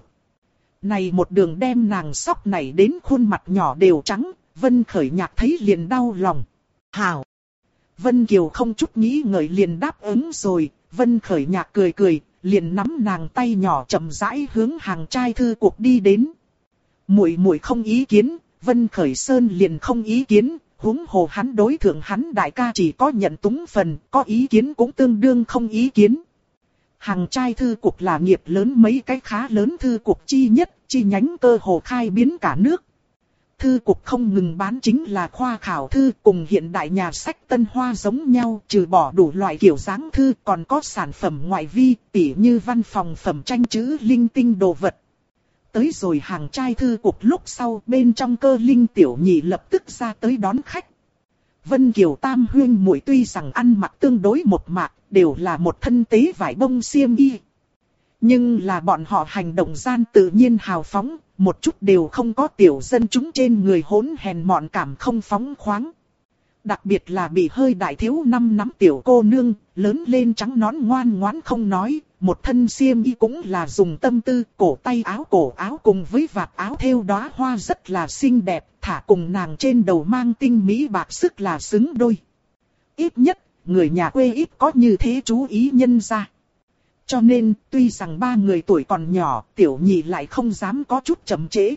Này một đường đem nàng sóc nảy đến khuôn mặt nhỏ đều trắng, Vân Khởi Nhạc thấy liền đau lòng. Hảo! Vân Kiều không chút nghĩ ngợi liền đáp ứng rồi, Vân Khởi Nhạc cười cười, liền nắm nàng tay nhỏ chậm rãi hướng hàng trai thư cục đi đến. Muội muội không ý kiến, Vân Khởi Sơn liền không ý kiến, huống hồ hắn đối thượng hắn đại ca chỉ có nhận túng phần, có ý kiến cũng tương đương không ý kiến. Hàng trai thư cục là nghiệp lớn mấy cái khá lớn thư cục chi nhất, chi nhánh cơ hồ khai biến cả nước. Thư cục không ngừng bán chính là khoa khảo thư cùng hiện đại nhà sách Tân Hoa giống nhau, trừ bỏ đủ loại kiểu dáng thư còn có sản phẩm ngoại vi, tỉ như văn phòng phẩm tranh chữ linh tinh đồ vật. Tới rồi hàng trai thư cục lúc sau bên trong Cơ Linh tiểu nhị lập tức ra tới đón khách. Vân Kiều tam huyên muội tuy rằng ăn mặc tương đối một mạc, đều là một thân tế vải bông xiêm y. Nhưng là bọn họ hành động gian tự nhiên hào phóng, một chút đều không có tiểu dân chúng trên người hỗn hèn mọn cảm không phóng khoáng. Đặc biệt là bị hơi đại thiếu năm nắm tiểu cô nương, lớn lên trắng nón ngoan ngoãn không nói, một thân xiêm y cũng là dùng tâm tư, cổ áo cùng với vạt áo thêu đóa hoa rất là xinh đẹp, thả cùng nàng trên đầu mang tinh mỹ bạc sức là xứng đôi. Ít nhất, người nhà quê ít có như thế chú ý nhân ra. Cho nên, tuy rằng ba người tuổi còn nhỏ, tiểu nhị lại không dám có chút chậm trễ.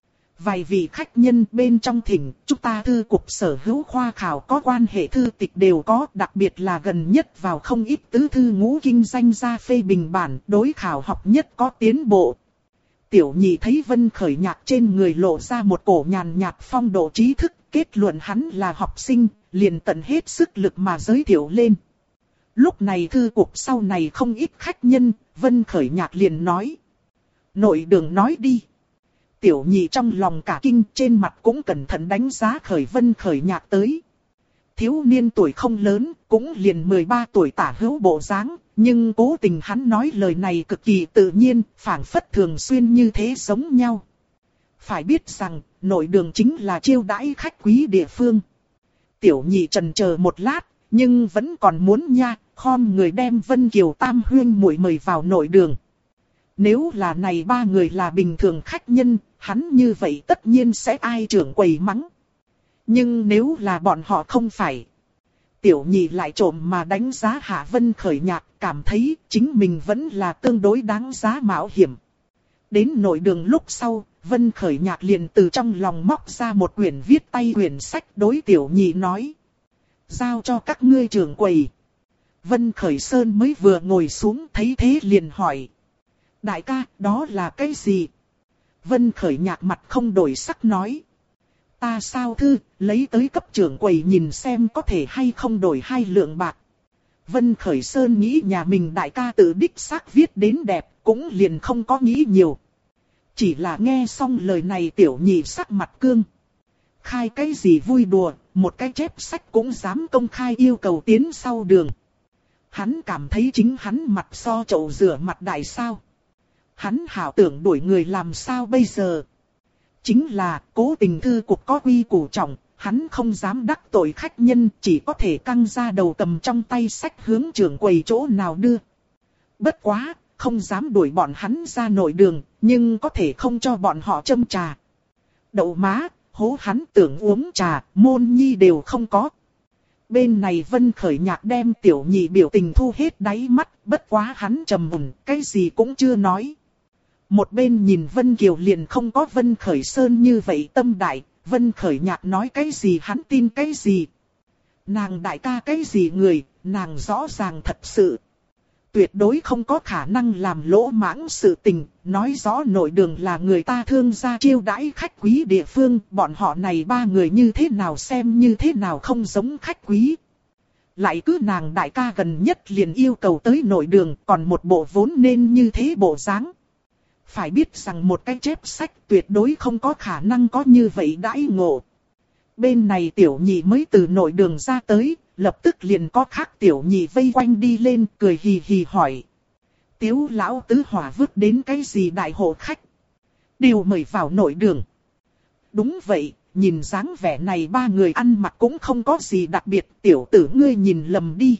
Vài vị khách nhân bên trong thỉnh, chúng ta thư cục sở hữu khoa khảo có quan hệ thư tịch đều có, đặc biệt là gần nhất vào không ít tứ thư ngũ kinh danh gia phê bình bản, đối khảo học nhất có tiến bộ. Tiểu nhị thấy Vân Khởi Nhạc trên người lộ ra một cổ nhàn nhạt phong độ trí thức, kết luận hắn là học sinh, liền tận hết sức lực mà giới thiệu lên. Lúc này thư cục sau này không ít khách nhân, Vân Khởi Nhạc liền nói. Nội đường nói đi. Tiểu nhị trong lòng cả kinh, trên mặt cũng cẩn thận đánh giá Vân Khởi Nhạc tới. Thiếu niên tuổi không lớn, cũng liền 13 tuổi tả hữu bộ dáng, nhưng cố tình hắn nói lời này cực kỳ tự nhiên, phảng phất thường xuyên như thế giống nhau. Phải biết rằng, nội đường chính là chiêu đãi khách quý địa phương. Tiểu nhị trần chờ một lát, nhưng vẫn còn muốn nha, khom người đem Vân Kiều tam huyên muội mời vào nội đường. Nếu là này ba người là bình thường khách nhân, hắn như vậy tất nhiên sẽ ai trưởng quầy mắng. Nhưng nếu là bọn họ không phải. Tiểu nhị lại trộm mà đánh giá hạ Vân Khởi Nhạc, cảm thấy chính mình vẫn là tương đối đáng giá mạo hiểm. Đến nội đường lúc sau, Vân Khởi Nhạc liền từ trong lòng móc ra một quyển viết tay quyển sách, đối tiểu nhị nói. Giao cho các ngươi trưởng quầy. Vân Khởi Sơn mới vừa ngồi xuống thấy thế liền hỏi. Đại ca, đó là cái gì? Vân Khởi Nhạc mặt không đổi sắc nói. Ta sao thư, lấy tới cấp trưởng quầy nhìn xem có thể hay không đổi 2 lượng bạc. Vân Khởi Sơn nghĩ nhà mình đại ca tự đích xác viết đến đẹp, cũng liền không có nghĩ nhiều. Chỉ là nghe xong lời này tiểu nhị sắc mặt cương. Khai cái gì vui đùa, một cái chép sách cũng dám công khai yêu cầu tiến sau đường. Hắn cảm thấy chính hắn mặt so chậu rửa mặt đại sao. Hắn hảo tưởng đuổi người làm sao bây giờ. Chính là cố tình thư cục có quy củ trọng, hắn không dám đắc tội khách nhân, chỉ có thể căng ra đầu cầm trong tay sách hướng trưởng quầy chỗ nào đưa. Bất quá, không dám đuổi bọn hắn ra nội đường, nhưng có thể không cho bọn họ châm trà. Đậu má, hố hắn tưởng uống trà, môn nhi đều không có. Bên này Vân Khởi Nhạc đem tiểu nhị biểu tình thu hết đáy mắt, bất quá hắn trầm mùn, cái gì cũng chưa nói. Một bên nhìn Vân Kiều liền không có Vân Khởi Sơn như vậy tâm đại, Vân Khởi Nhạc nói cái gì hắn tin cái gì. Nàng đại ca cái gì người, nàng rõ ràng thật sự. Tuyệt đối không có khả năng làm lỗ mãng sự tình, nói rõ nội đường là người ta thương gia chiêu đãi khách quý địa phương, bọn họ này ba người như thế nào xem như thế nào không giống khách quý. Lại cứ nàng đại ca gần nhất liền yêu cầu tới nội đường, còn một bộ vốn nên như thế bộ dáng. Phải biết rằng một cái chép sách tuyệt đối không có khả năng có như vậy đãi ngộ. Bên này tiểu nhị mới từ nội đường ra tới, lập tức liền có khác tiểu nhị vây quanh đi lên cười hì hì hỏi. Tiếu lão tứ hỏa vứt đến cái gì đại hộ khách? Đều mời vào nội đường. Đúng vậy, nhìn dáng vẻ này ba người ăn mặc cũng không có gì đặc biệt, tiểu tử ngươi nhìn lầm đi.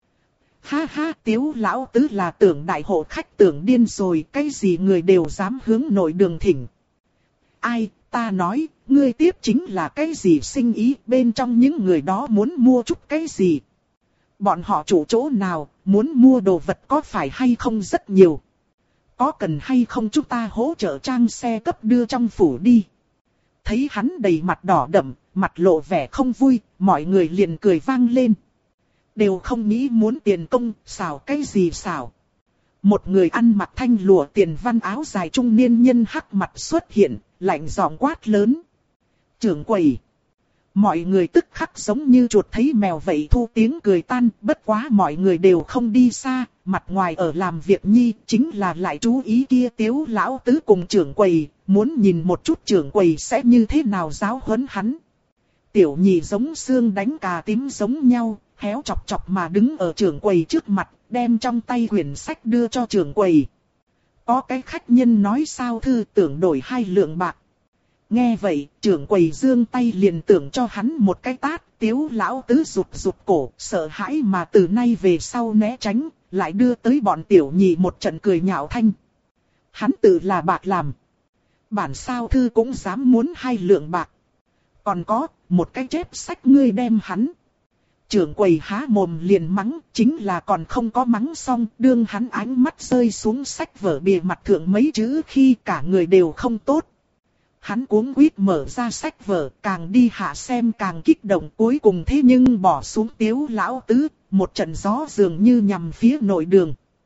Ha ha, Tiếu lão tứ là tưởng đại hộ khách tưởng điên rồi, cái gì người đều dám hướng nội đường thỉnh. Ai, ta nói, ngươi tiếp chính là cái gì sinh ý, bên trong những người đó muốn mua chút cái gì. Bọn họ chủ chỗ nào, muốn mua đồ vật có phải hay không rất nhiều. Có cần hay không chúng ta hỗ trợ trang xe cấp đưa trong phủ đi. Thấy hắn đầy mặt đỏ đậm, mặt lộ vẻ không vui, mọi người liền cười vang lên. Đều không nghĩ muốn tiền công, xảo cái gì xảo. Một người ăn mặc thanh lụa tiền văn áo dài trung niên nhân hắc mặt xuất hiện, lạnh giọng quát lớn. Trưởng quầy. Mọi người tức khắc giống như chuột thấy mèo vậy thu tiếng cười tan, bất quá mọi người đều không đi xa, mặt ngoài ở làm việc nhi, chính là lại chú ý kia Tiếu lão tứ cùng trưởng quầy, muốn nhìn một chút trưởng quầy sẽ như thế nào giáo huấn hắn. Tiểu nhị giống xương đánh cà tím giống nhau, héo chọc chọc mà đứng ở trưởng quầy trước mặt, đem trong tay quyển sách đưa cho trưởng quầy. Có cái khách nhân nói sao thư tưởng đổi 2 lượng bạc. Nghe vậy, trưởng quầy giương tay liền tưởng cho hắn một cái tát, Tiếu lão tứ rụt rụt cổ, sợ hãi mà từ nay về sau né tránh, lại đưa tới bọn tiểu nhị một trận cười nhạo thanh. Hắn tự là bạc làm. Bản sao thư cũng dám muốn 2 lượng bạc. Còn có, một cái chép sách ngươi đem hắn. Trưởng quầy há mồm liền mắng, chính là còn không có mắng xong, đương hắn ánh mắt rơi xuống sách vở bìa mặt thượng mấy chữ khi cả người đều không tốt. Hắn cuống quýt mở ra sách vở, càng đi hạ xem càng kích động, cuối cùng thế nhưng bỏ xuống Tiếu lão tứ, một trận gió dường như nhằm phía nội đường.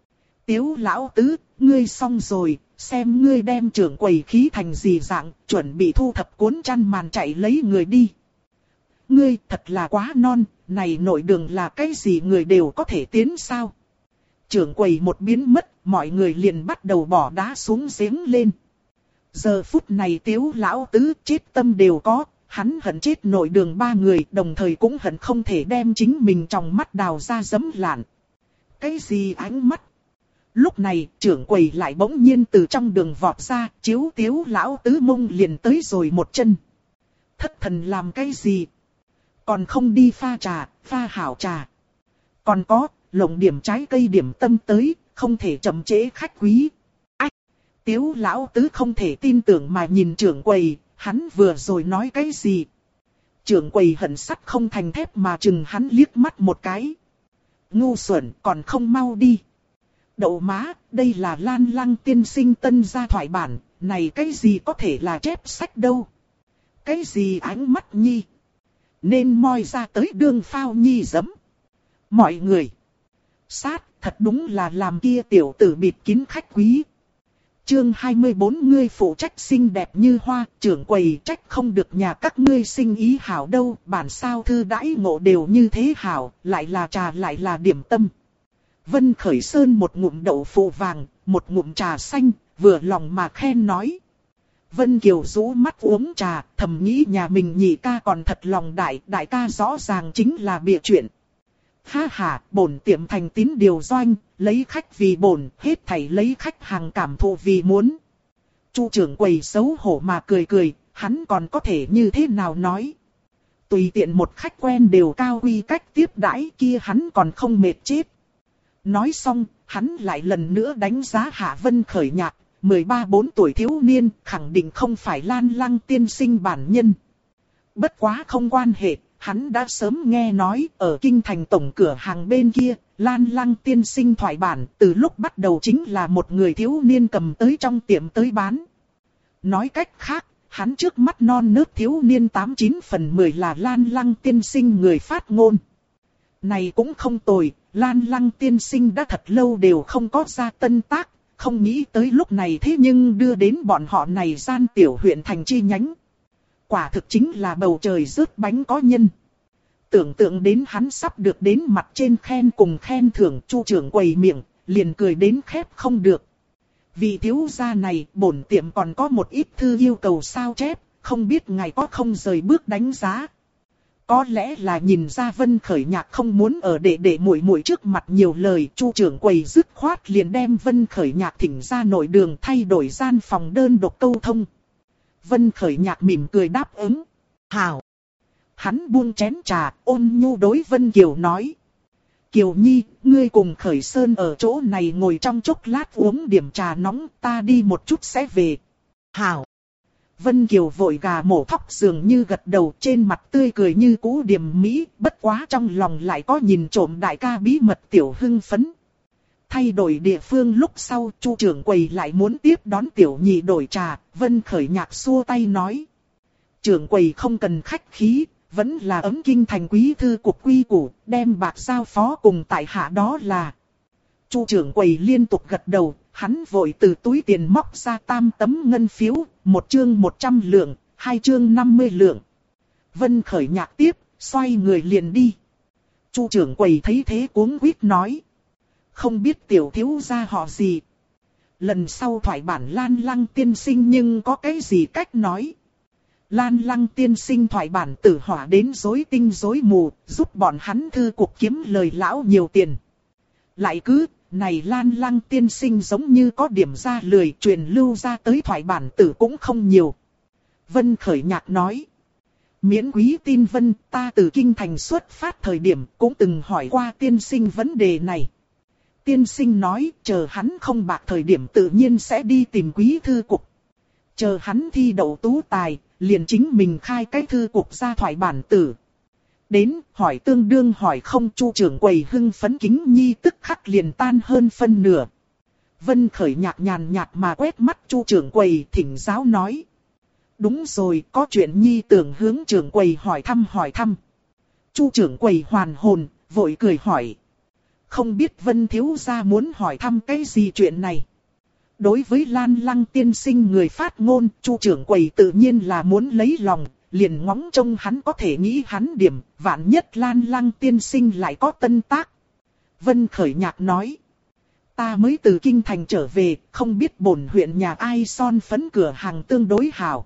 Tiếu lão tứ, ngươi xong rồi, xem ngươi đem trưởng quầy khí thành gì dạng, chuẩn bị thu thập cuốn chăn màn chạy lấy người đi. Ngươi thật là quá non, này nội đường là cái gì người đều có thể tiến sao? Trưởng quầy một biến mất, mọi người liền bắt đầu bỏ đá xuống giếng lên. Giờ phút này Tiếu lão tứ chết tâm đều có, hắn hận chết nội đường ba người, đồng thời cũng hận không thể đem chính mình trong mắt đào ra giấm lạn. Cái gì ánh mắt? Lúc này, trưởng quầy lại bỗng nhiên từ trong đường vọt ra, chiếu Tiếu lão tứ mông liền tới rồi một chân. Thất thần làm cái gì? Còn không đi pha trà, pha hảo trà. Còn có, lồng điểm trái cây điểm tâm tới, không thể chậm trễ khách quý. Ách! Tiếu lão tứ không thể tin tưởng mà nhìn trưởng quầy, hắn vừa rồi nói cái gì? Trưởng quầy hận sắt không thành thép mà chừng hắn liếc mắt một cái. Ngu xuẩn, còn không mau đi. Đậu má, đây là Lan Lăng tiên sinh tân gia thoại bản, này cái gì có thể là chép sách đâu. Cái gì ánh mắt nhi? Nên moi ra tới đường phao nhi giấm. Mọi người. Sát, thật đúng là làm kia tiểu tử bịt kín khách quý. Chương 24 ngươi phụ trách xinh đẹp như hoa, trưởng quầy trách không được nhà các ngươi sinh ý hảo đâu, bản sao thư đãi ngộ đều như thế hảo, lại là trà lại là điểm tâm. Vân Khởi Sơn một ngụm đậu phụ vàng, một ngụm trà xanh, vừa lòng mà khen nói. Vân Kiều rũ mắt uống trà, thầm nghĩ nhà mình nhị ca còn thật lòng đại ca rõ ràng chính là bịa chuyện. Ha ha, bổn tiệm thành tín điều doanh, lấy khách vì bổn, hết thảy lấy khách hàng cảm thụ vì muốn. Chu trưởng quầy xấu hổ mà cười cười, hắn còn có thể như thế nào nói. Tùy tiện một khách quen đều cao quy cách tiếp đãi kia hắn còn không mệt chết. Nói xong, hắn lại lần nữa đánh giá Hạ Vân Khởi Nhạc, 13-14 tuổi thiếu niên, khẳng định không phải Lan Lăng tiên sinh bản nhân. Bất quá không quan hệ, hắn đã sớm nghe nói ở kinh thành tổng cửa hàng bên kia, Lan Lăng tiên sinh thoại bản từ lúc bắt đầu chính là một người thiếu niên cầm tới trong tiệm tới bán. Nói cách khác, hắn trước mắt non nớt thiếu niên 89 phần 10 là Lan Lăng tiên sinh người phát ngôn. Này cũng không tồi, Lan Lăng tiên sinh đã thật lâu đều không có ra tân tác, không nghĩ tới lúc này thế nhưng đưa đến bọn họ này gian tiểu huyện thành chi nhánh. Quả thực chính là bầu trời rớt bánh có nhân. Tưởng tượng đến hắn sắp được đến mặt trên khen cùng khen thưởng, Chu trưởng quầy miệng, liền cười đến khép không được. Vì thiếu gia này, bổn tiệm còn có một ít thư yêu cầu sao chép, không biết ngài có không rời bước đánh giá. Có lẽ là nhìn ra Vân Khởi Nhạc không muốn ở đệ muội muội trước mặt nhiều lời, Chu trưởng quầy dứt khoát liền đem Vân Khởi Nhạc thỉnh ra nội đường thay đổi gian phòng đơn độc câu thông. Vân Khởi Nhạc mỉm cười đáp ứng. Hảo. Hắn buông chén trà, ôn nhu đối Vân Kiều nói. Kiều Nhi, ngươi cùng Khởi Sơn ở chỗ này ngồi trong chốc lát uống điểm trà nóng, ta đi một chút sẽ về. Hảo. Vân Kiều vội gà mổ thóc dường như gật đầu, trên mặt tươi cười như cũ điềm mỹ, bất quá trong lòng lại có nhìn trộm đại ca bí mật tiểu hưng phấn. Thay đổi địa phương lúc sau, Chu trưởng quầy lại muốn tiếp đón tiểu nhị đổi trà, Vân Khởi Nhạc xua tay nói. Trưởng quầy không cần khách khí, vẫn là ấm kinh thành quý thư cục quy củ, đem bạc giao phó cùng tại hạ đó là. Chu trưởng quầy liên tục gật đầu, hắn vội từ túi tiền móc ra tam tấm ngân phiếu, một chương 100 lượng, hai chương 50 lượng. Vân Khởi Nhạc tiếp, xoay người liền đi. Chu trưởng quầy thấy thế cuống quýt nói. Không biết tiểu thiếu gia họ gì. Lần sau thoại bản Lan Lăng tiên sinh nhưng có cái gì cách nói. Lan Lăng tiên sinh thoại bản tử hỏa đến rối tinh rối mù, giúp bọn hắn thư cuộc kiếm lời lão nhiều tiền. Lại cứ, này Lan Lăng tiên sinh giống như có điểm ra lười, truyền lưu ra tới thoại bản tử cũng không nhiều. Vân Khởi Nhạc nói. Miễn quý tin Vân, ta từ kinh thành xuất phát thời điểm cũng từng hỏi qua tiên sinh vấn đề này. Tiên sinh nói, chờ hắn không bạc thời điểm tự nhiên sẽ đi tìm quý thư cục. Chờ hắn thi đậu tú tài, liền chính mình khai cái thư cục ra thoại bản tử. Đến, hỏi tương đương hỏi không, Chu trưởng quầy hưng phấn kính nhi tức khắc liền tan hơn phân nửa. Vân Khởi Nhạc nhàn nhạt mà quét mắt Chu trưởng quầy thỉnh giáo nói. Đúng rồi, có chuyện nhi tưởng hướng trưởng quầy hỏi thăm. Chu trưởng quầy hoàn hồn, vội cười hỏi. không biết Vân thiếu gia muốn hỏi thăm cái gì chuyện này. Đối với Lan Lăng tiên sinh người phát ngôn, Chu trưởng quầy tự nhiên là muốn lấy lòng, liền ngóng trông hắn có thể nghĩ hắn điểm, vạn nhất Lan Lăng tiên sinh lại có tân tác. Vân Khởi Nhạc nói, ta mới từ kinh thành trở về, không biết bổn huyện nhà ai son phấn cửa hàng tương đối hảo.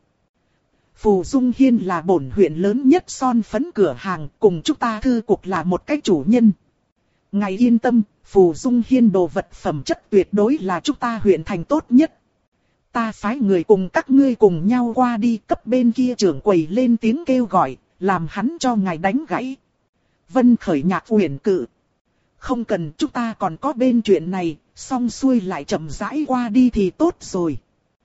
Phù Dung Hiên là bổn huyện lớn nhất son phấn cửa hàng, cùng chúng ta thư cục là một cái chủ nhân. Ngài yên tâm, Phù Dung Hiên đồ vật phẩm chất tuyệt đối là chúng ta huyện thành tốt nhất. Ta phái người cùng các ngươi cùng nhau qua đi, cấp bên kia trưởng quầy lên tiếng kêu gọi, làm hắn cho ngài đánh gãy. Vân Khởi Nhạc uyển cự. Không cần, chúng ta còn có bên chuyện này, xong xuôi lại chậm rãi qua đi thì tốt rồi.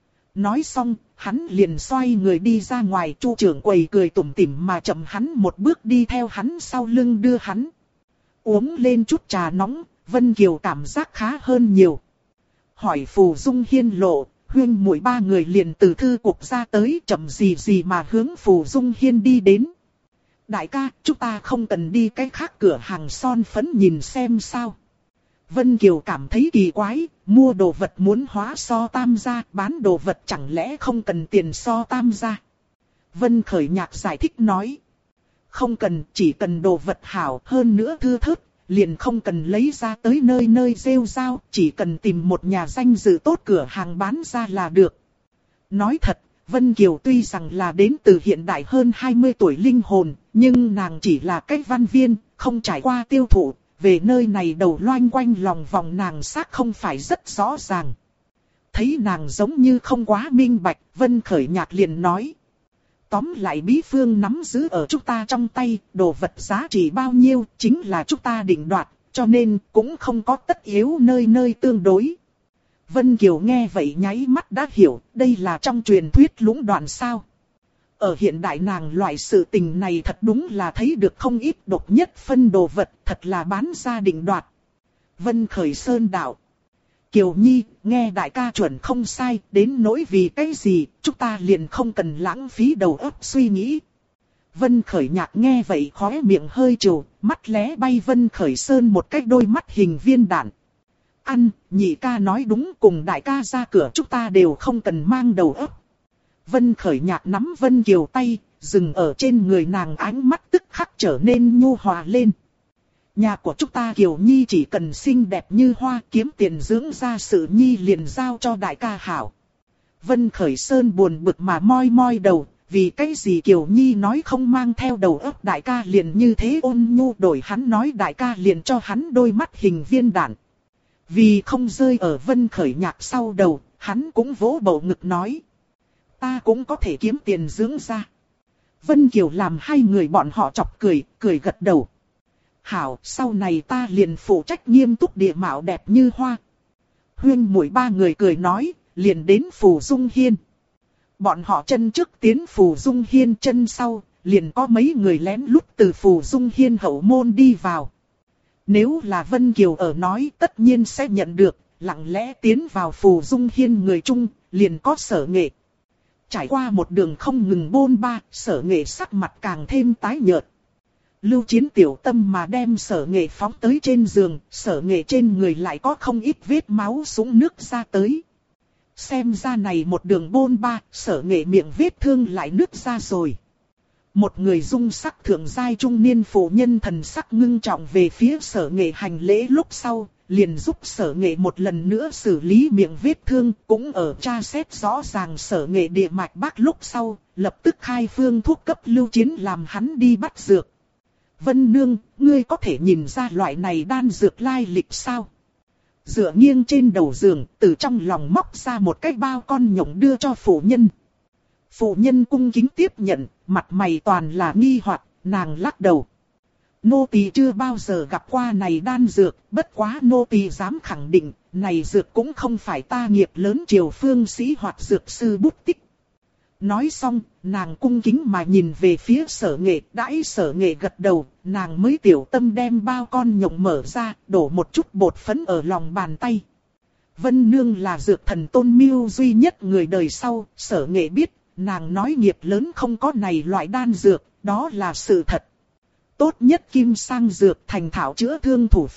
Nói xong, hắn liền xoay người đi ra ngoài. Chu trưởng quầy cười tủm tỉm mà chậm hắn một bước đi theo hắn sau lưng đưa hắn. Uống lên chút trà nóng, Vân Kiều cảm giác khá hơn nhiều. Hỏi Phù Dung Hiên lộ, huynh muội ba người liền từ thư cục ra tới, chậm gì gì mà hướng Phù Dung Hiên đi đến. Đại ca, chúng ta không cần đi cái khác cửa hàng son phấn nhìn xem sao. Vân Kiều cảm thấy kỳ quái, mua đồ vật muốn hóa so tam gia, bán đồ vật chẳng lẽ không cần tiền so tam gia. Vân Khởi Nhạc giải thích nói. Không cần, chỉ cần đồ vật hảo, hơn nữa thưa thớt, liền không cần lấy ra tới nơi nơi rêu rao, chỉ cần tìm một nhà danh dự tốt cửa hàng bán ra là được. Nói thật, Vân Kiều tuy rằng là đến từ hiện đại hơn 20 tuổi linh hồn, nhưng nàng chỉ là cái văn viên, không trải qua tiêu thụ, về nơi này đầu loanh quanh lòng vòng nàng xác không phải rất rõ ràng. Thấy nàng giống như không quá minh bạch, Vân Khởi Nhạc liền nói. Tóm lại bí phương nắm giữ ở chúng ta trong tay, đồ vật giá trị bao nhiêu chính là chúng ta định đoạt, cho nên cũng không có tất yếu nơi nơi tương đối. Vân Kiều nghe vậy nháy mắt đã hiểu, đây là trong truyền thuyết lũng đoạn sao. Ở hiện đại nàng loại sự tình này thật đúng là thấy được không ít, độc nhất phân đồ vật, thật là bán ra định đoạt. Vân Khởi Sơn đạo. Kiều Nhi, nghe đại ca chuẩn không sai, đến nỗi vì cái gì, chúng ta liền không cần lãng phí đầu óc suy nghĩ. Vân Khởi Nhạc nghe vậy khóe miệng hơi trù, mắt lé bay Vân Khởi Sơn một cái đôi mắt hình viên đạn. Ăn, nhị ca nói đúng, cùng đại ca ra cửa chúng ta đều không cần mang đầu óc. Vân Khởi Nhạc nắm Vân Kiều tay, dừng ở trên người nàng, ánh mắt tức khắc trở nên nhu hòa lên. Nhà của chúng ta Kiều Nhi chỉ cần xinh đẹp như hoa, kiếm tiền dưỡng ra sự nhi liền giao cho đại ca hảo. Vân Khởi Sơn buồn bực mà moi moi đầu, vì cái gì Kiều Nhi nói không mang theo đầu óc đại ca liền như thế ôn nhu, đổi hắn nói đại ca liền cho hắn đôi mắt hình viên đạn. Vì không rơi ở Vân Khởi Nhạc sau đầu, hắn cũng vỗ bầu ngực nói. Ta cũng có thể kiếm tiền dưỡng ra. Vân Kiều làm hai người bọn họ chọc cười, cười gật đầu. Hảo, sau này ta liền phụ trách nghiêm túc địa mạo đẹp như hoa. Huyên muội ba người cười nói, liền đến Phù Dung Hiên. Bọn họ chân trước tiến Phù Dung Hiên, chân sau, liền có mấy người lén lút từ Phù Dung Hiên hậu môn đi vào. Nếu là Vân Kiều ở nói tất nhiên sẽ nhận được, lặng lẽ tiến vào Phù Dung Hiên người chung, liền có Sở Nghệ. Trải qua một đường không ngừng bôn ba, Sở Nghệ sắc mặt càng thêm tái nhợt. Lưu Chiến tiểu tâm mà đem Sở Nghệ phóng tới trên giường, Sở Nghệ trên người lại có không ít vết máu sũng nước ra tới. Xem ra này một đường bôn ba, Sở Nghệ miệng vết thương lại nứt ra rồi. Một người dung sắc thượng giai trung niên phụ nhân thần sắc ngưng trọng về phía Sở Nghệ hành lễ, lúc sau, liền giúp Sở Nghệ một lần nữa xử lý miệng vết thương, cũng ở tra xét rõ ràng Sở Nghệ địa mạch bác lúc sau, lập tức khai phương thuốc cấp Lưu Chiến làm hắn đi bắt dược. Vân Nương, ngươi có thể nhìn ra loại này đan dược lai lịch sao? Dựa nghiêng trên đầu giường, từ trong lòng móc ra một cái bao con nhộng đưa cho phụ nhân. Phụ nhân cung kính tiếp nhận, mặt mày toàn là nghi hoặc, nàng lắc đầu. Nô tỳ chưa bao giờ gặp qua này đan dược, bất quá nô tỳ dám khẳng định, này dược cũng không phải ta nghiệp lớn Triều Phương sĩ hoặc dược sư bút tích. Nói xong, nàng cung kính mà nhìn về phía Sở Nghệ, đãi Sở Nghệ gật đầu, nàng mới tiểu tâm đem bao con nhộng mở ra, đổ một chút bột phấn ở lòng bàn tay. Vân Nương là dược thần Tôn Mưu duy nhất người đời sau, Sở Nghệ biết, nàng nói nghiệp lớn không có này loại đan dược, đó là sự thật. Tốt nhất kim sang dược thành thảo chữa thương thủ pháp,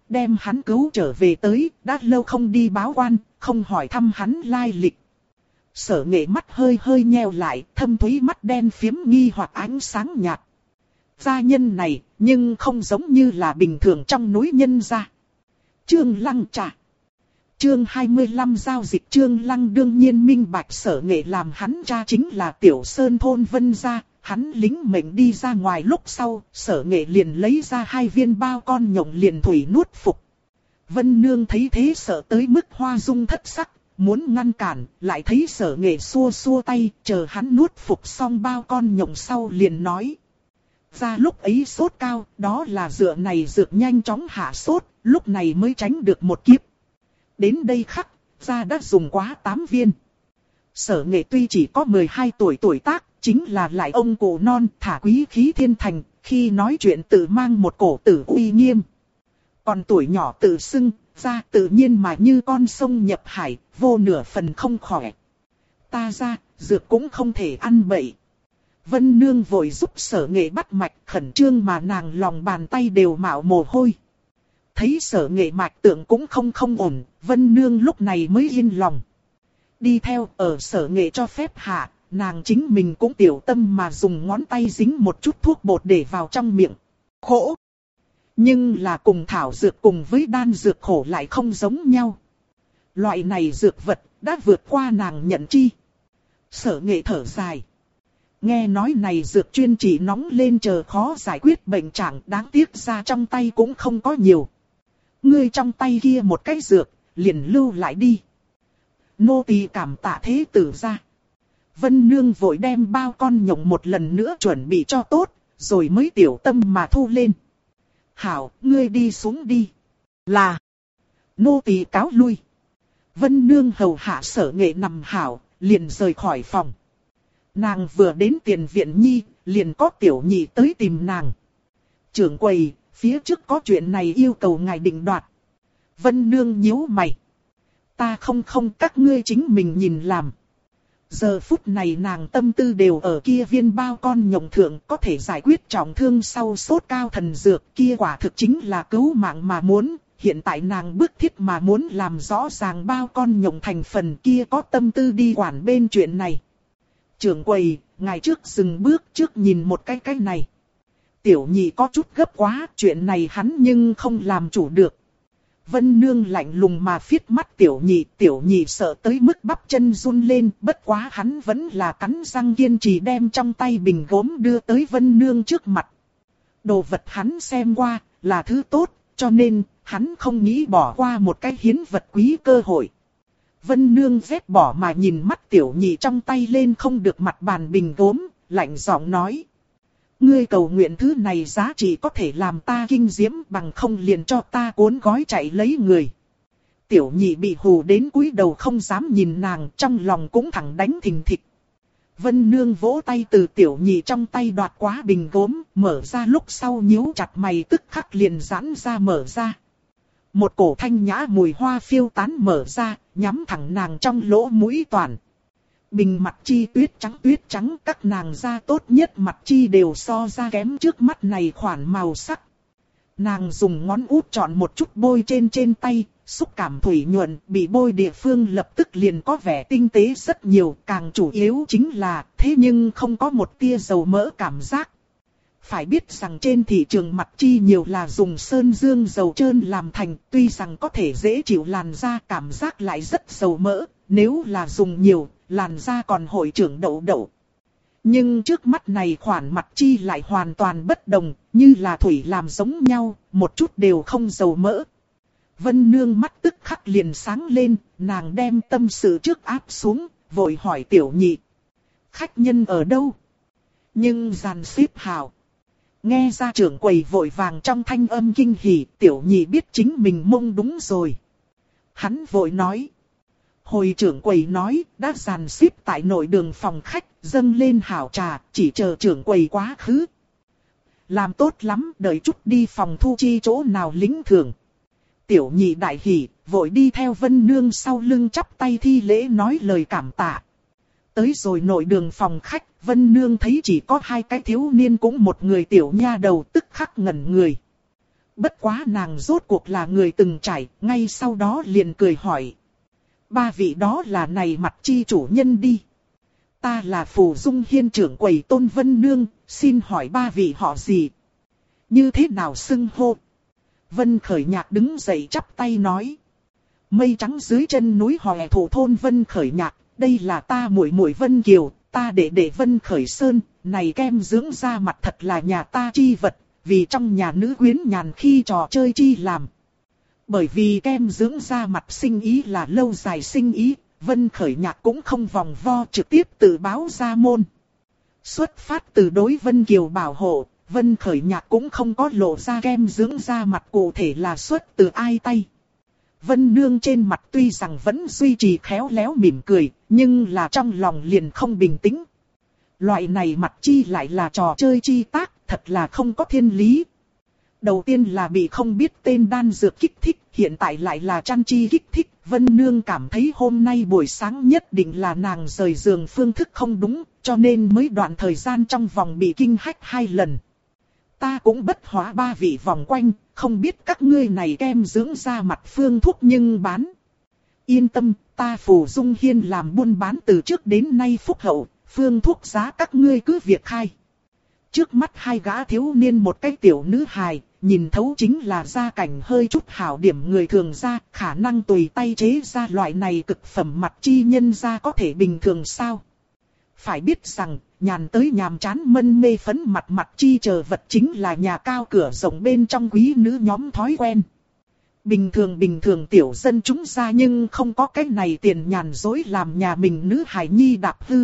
đem hắn cứu trở về tới, đã lâu không đi báo quan, không hỏi thăm hắn lai lịch. Sở Nghệ mắt hơi hơi nheo lại, thâm thúy mắt đen phiếm nghi hoặc ánh sáng nhạt. Gia nhân này, nhưng không giống như là bình thường trong núi nhân gia. Trương Lăng trả. Chương 25 giao dịch. Trương Lăng đương nhiên minh bạch Sở Nghệ làm hắn cha chính là Tiểu Sơn thôn Vân gia. Hắn lính mệnh đi ra ngoài lúc sau, Sở Nghệ liền lấy ra 2 viên bao con nhộng liền thủy nuốt phục. Vân Nương thấy thế sợ tới mức hoa dung thất sắc, muốn ngăn cản, lại thấy Sở Nghệ xua xua tay, chờ hắn nuốt phục xong bao con nhộng sau liền nói. Ra lúc ấy sốt cao, đó là dựa này dược nhanh chóng hạ sốt, lúc này mới tránh được một kiếp. Đến đây khắc, ra đã dùng quá 8 viên. Sở Nghệ tuy chỉ có 12 tuổi tác, chính là lại ông cụ non thả quý khí thiên thành, khi nói chuyện tự mang một cổ tử uy nghiêm. Còn tuổi nhỏ tự xưng, ra tự nhiên mà như con sông nhập hải, vô nửa phần không khỏe. Ta ra, dược cũng không thể ăn bậy. Vân Nương vội giúp Sở Nghệ bắt mạch, khẩn trương mà nàng lòng bàn tay đều mạo mồ hôi. Thấy Sở Nghệ mạch tượng cũng không ổn, Vân Nương lúc này mới yên lòng. Đi theo ở Sở Nghệ cho phép hạ, nàng chính mình cũng tiểu tâm mà dùng ngón tay dính một chút thuốc bột để vào trong miệng. Khổ! Nhưng là cùng thảo dược cùng với đan dược khổ lại không giống nhau. Loại này dược vật đã vượt qua nàng nhận chi. Sở Nghệ thở dài. Nghe nói này dược chuyên chỉ nóng lên chờ khó giải quyết bệnh trạng, đáng tiếc ra trong tay cũng không có nhiều. Ngươi trong tay kia một cái dược, liền lưu lại đi. Nô tỳ cảm tạ thế tử ra. Vân Nương vội đem bao con nhộng một lần nữa chuẩn bị cho tốt, rồi mới tiểu tâm mà thu lên. Hảo, ngươi đi xuống đi. Là. Nô tỳ cáo lui. Vân Nương hầu hạ Sở Nghệ nằm hảo, liền rời khỏi phòng. Nàng vừa đến tiền viện nhi, liền có tiểu nhị tới tìm nàng. Trưởng quầy, phía trước có chuyện này yêu cầu ngài định đoạt. Vân Nương nhíu mày. Ta không các ngươi chính mình nhìn làm. Giờ phút này nàng tâm tư đều ở kia viên bao con nhộng thượng, có thể giải quyết trọng thương sau sốt cao thần dược, kia quả thực chính là cứu mạng mà muốn. Hiện tại nàng bức thiết mà muốn làm rõ ràng bao con nhộng thành phần, kia có tâm tư đi quản bên chuyện này. Trưởng quầy, ngài trước dừng bước trước nhìn một cái này. Tiểu nhị có chút gấp quá, chuyện này hắn nhưng không làm chủ được. Vân Nương lạnh lùng mà phiết mắt tiểu nhị sợ tới mức bắp chân run lên, bất quá hắn vẫn là cắn răng kiên trì đem trong tay bình gốm đưa tới Vân Nương trước mặt. Đồ vật hắn xem qua, là thứ tốt, cho nên, hắn không nghĩ bỏ qua một cái hiến vật quý cơ hội. Vân Nương vét bỏ mà nhìn mắt tiểu nhị trong tay lên không được mặt bàn bình gốm, lạnh giọng nói. Ngươi cầu nguyện thứ này giá trị có thể làm ta kinh diễm, bằng không liền cho ta cuốn gói chạy lấy người. Tiểu nhị bị hù đến cúi đầu không dám nhìn nàng, trong lòng cũng thẳng đánh thình thịch. Vân Nương vỗ tay từ tiểu nhị trong tay đoạt quá bình gốm, mở ra lúc sau nhíu chặt mày tức khắc liền giãn ra mở ra. Một cổ thanh nhã mùi hoa phiêu tán mở ra, nhắm thẳng nàng trong lỗ mũi toàn. Bình mặt chi tuyết trắng, các nàng da tốt nhất mặt chi đều so ra kém trước mắt này khoản màu sắc. Nàng dùng ngón út chọn một chút bôi trên tay, xúc cảm thủy nhuận, bị bôi địa phương lập tức liền có vẻ tinh tế rất nhiều, càng chủ yếu chính là, thế nhưng không có một tia dầu mỡ cảm giác. Phải biết rằng trên thị trường mặt chi nhiều là dùng sơn dương dầu trơn làm thành, tuy rằng có thể dễ chịu làn da, cảm giác lại rất dầu mỡ, nếu là dùng nhiều, làn da còn hội trưởng đậu. Nhưng trước mắt này khoản mặt chi lại hoàn toàn bất đồng, như là thủy làm giống nhau, một chút đều không dầu mỡ. Vân Nương mắt tức khắc liền sáng lên, nàng đem tâm sự trước áp xuống, vội hỏi tiểu nhị. Khách nhân ở đâu? Nhưng dàn xếp hào. Nghe ra trưởng quầy vội vàng trong thanh âm kinh hỉ, tiểu nhị biết chính mình mông đúng rồi. Hắn vội nói. Hồi trưởng quầy nói, đã dàn xếp tại nội đường phòng khách, dâng lên hảo trà, chỉ chờ trưởng quầy quá khứ. Làm tốt lắm, đợi chút đi phòng thu chi chỗ nào lính thưởng. Tiểu nhị đại hỉ, vội đi theo Vân Nương sau lưng chắp tay thi lễ nói lời cảm tạ. Tới rồi nội đường phòng khách, Vân Nương thấy chỉ có 2 cái thiếu niên cũng một người tiểu nha đầu tức khắc ngẩn người. bất quá nàng rốt cuộc là người từng trải, ngay sau đó liền cười hỏi. Ba vị đó là này mặt chi chủ nhân đi. Ta là Phù Dung Hiên trưởng quầy Tôn Vân Nương, xin hỏi ba vị họ gì? Như thế nào xưng hô? Vân Khởi Nhạc đứng dậy chắp tay nói. Mây trắng dưới chân núi Hòe Thủ thôn Vân Khởi Nhạc, đây là ta muội muội Vân Kiều, ta để Vân Khởi Sơn, này kem dưỡng da mặt thật là nhà ta chi vật, vì trong nhà nữ quyến nhàn khi trò chơi chi làm. Bởi vì kem dưỡng da mặt sinh ý là lâu dài sinh ý, Vân Khởi Nhạc cũng không vòng vo trực tiếp tự báo ra môn. Xuất phát từ đối Vân Kiều bảo hộ, Vân Khởi Nhạc cũng không có lộ ra kem dưỡng da mặt cụ thể là xuất từ ai tay. Vân Nương trên mặt tuy rằng vẫn duy trì khéo léo mỉm cười, nhưng là trong lòng liền không bình tĩnh. Loại này mặt chi lại là trò chơi chi tác, thật là không có thiên lý. Đầu tiên là bị không biết tên đan dược kích thích, hiện tại lại là chăn chi kích thích. Vân Nương cảm thấy hôm nay buổi sáng nhất định là nàng rời giường phương thức không đúng, cho nên mới đoạn thời gian trong vòng bị kinh hách 2 lần. Ta cũng bất hóa ba vị vòng quanh, không biết các ngươi này kem dưỡng da mặt phương thuốc nhưng bán. Yên tâm, ta Phù Dung Hiên làm buôn bán từ trước đến nay phúc hậu, phương thuốc giá các ngươi cứ việc khai. Trước mắt 2 gã thiếu niên một cái tiểu nữ hài, nhìn thấu chính là gia cảnh hơi chút hảo điểm người thường ra, khả năng tùy tay chế ra loại này cực phẩm mặt chi nhân ra có thể bình thường sao. Phải biết rằng, nhàn tới nhàm chán mân mê phấn mặt chi chờ vật chính là nhà cao cửa rộng bên trong quý nữ nhóm thói quen. Bình thường tiểu dân chúng ra nhưng không có cái này tiền nhàn dối làm nhà mình nữ hài nhi đạp hư.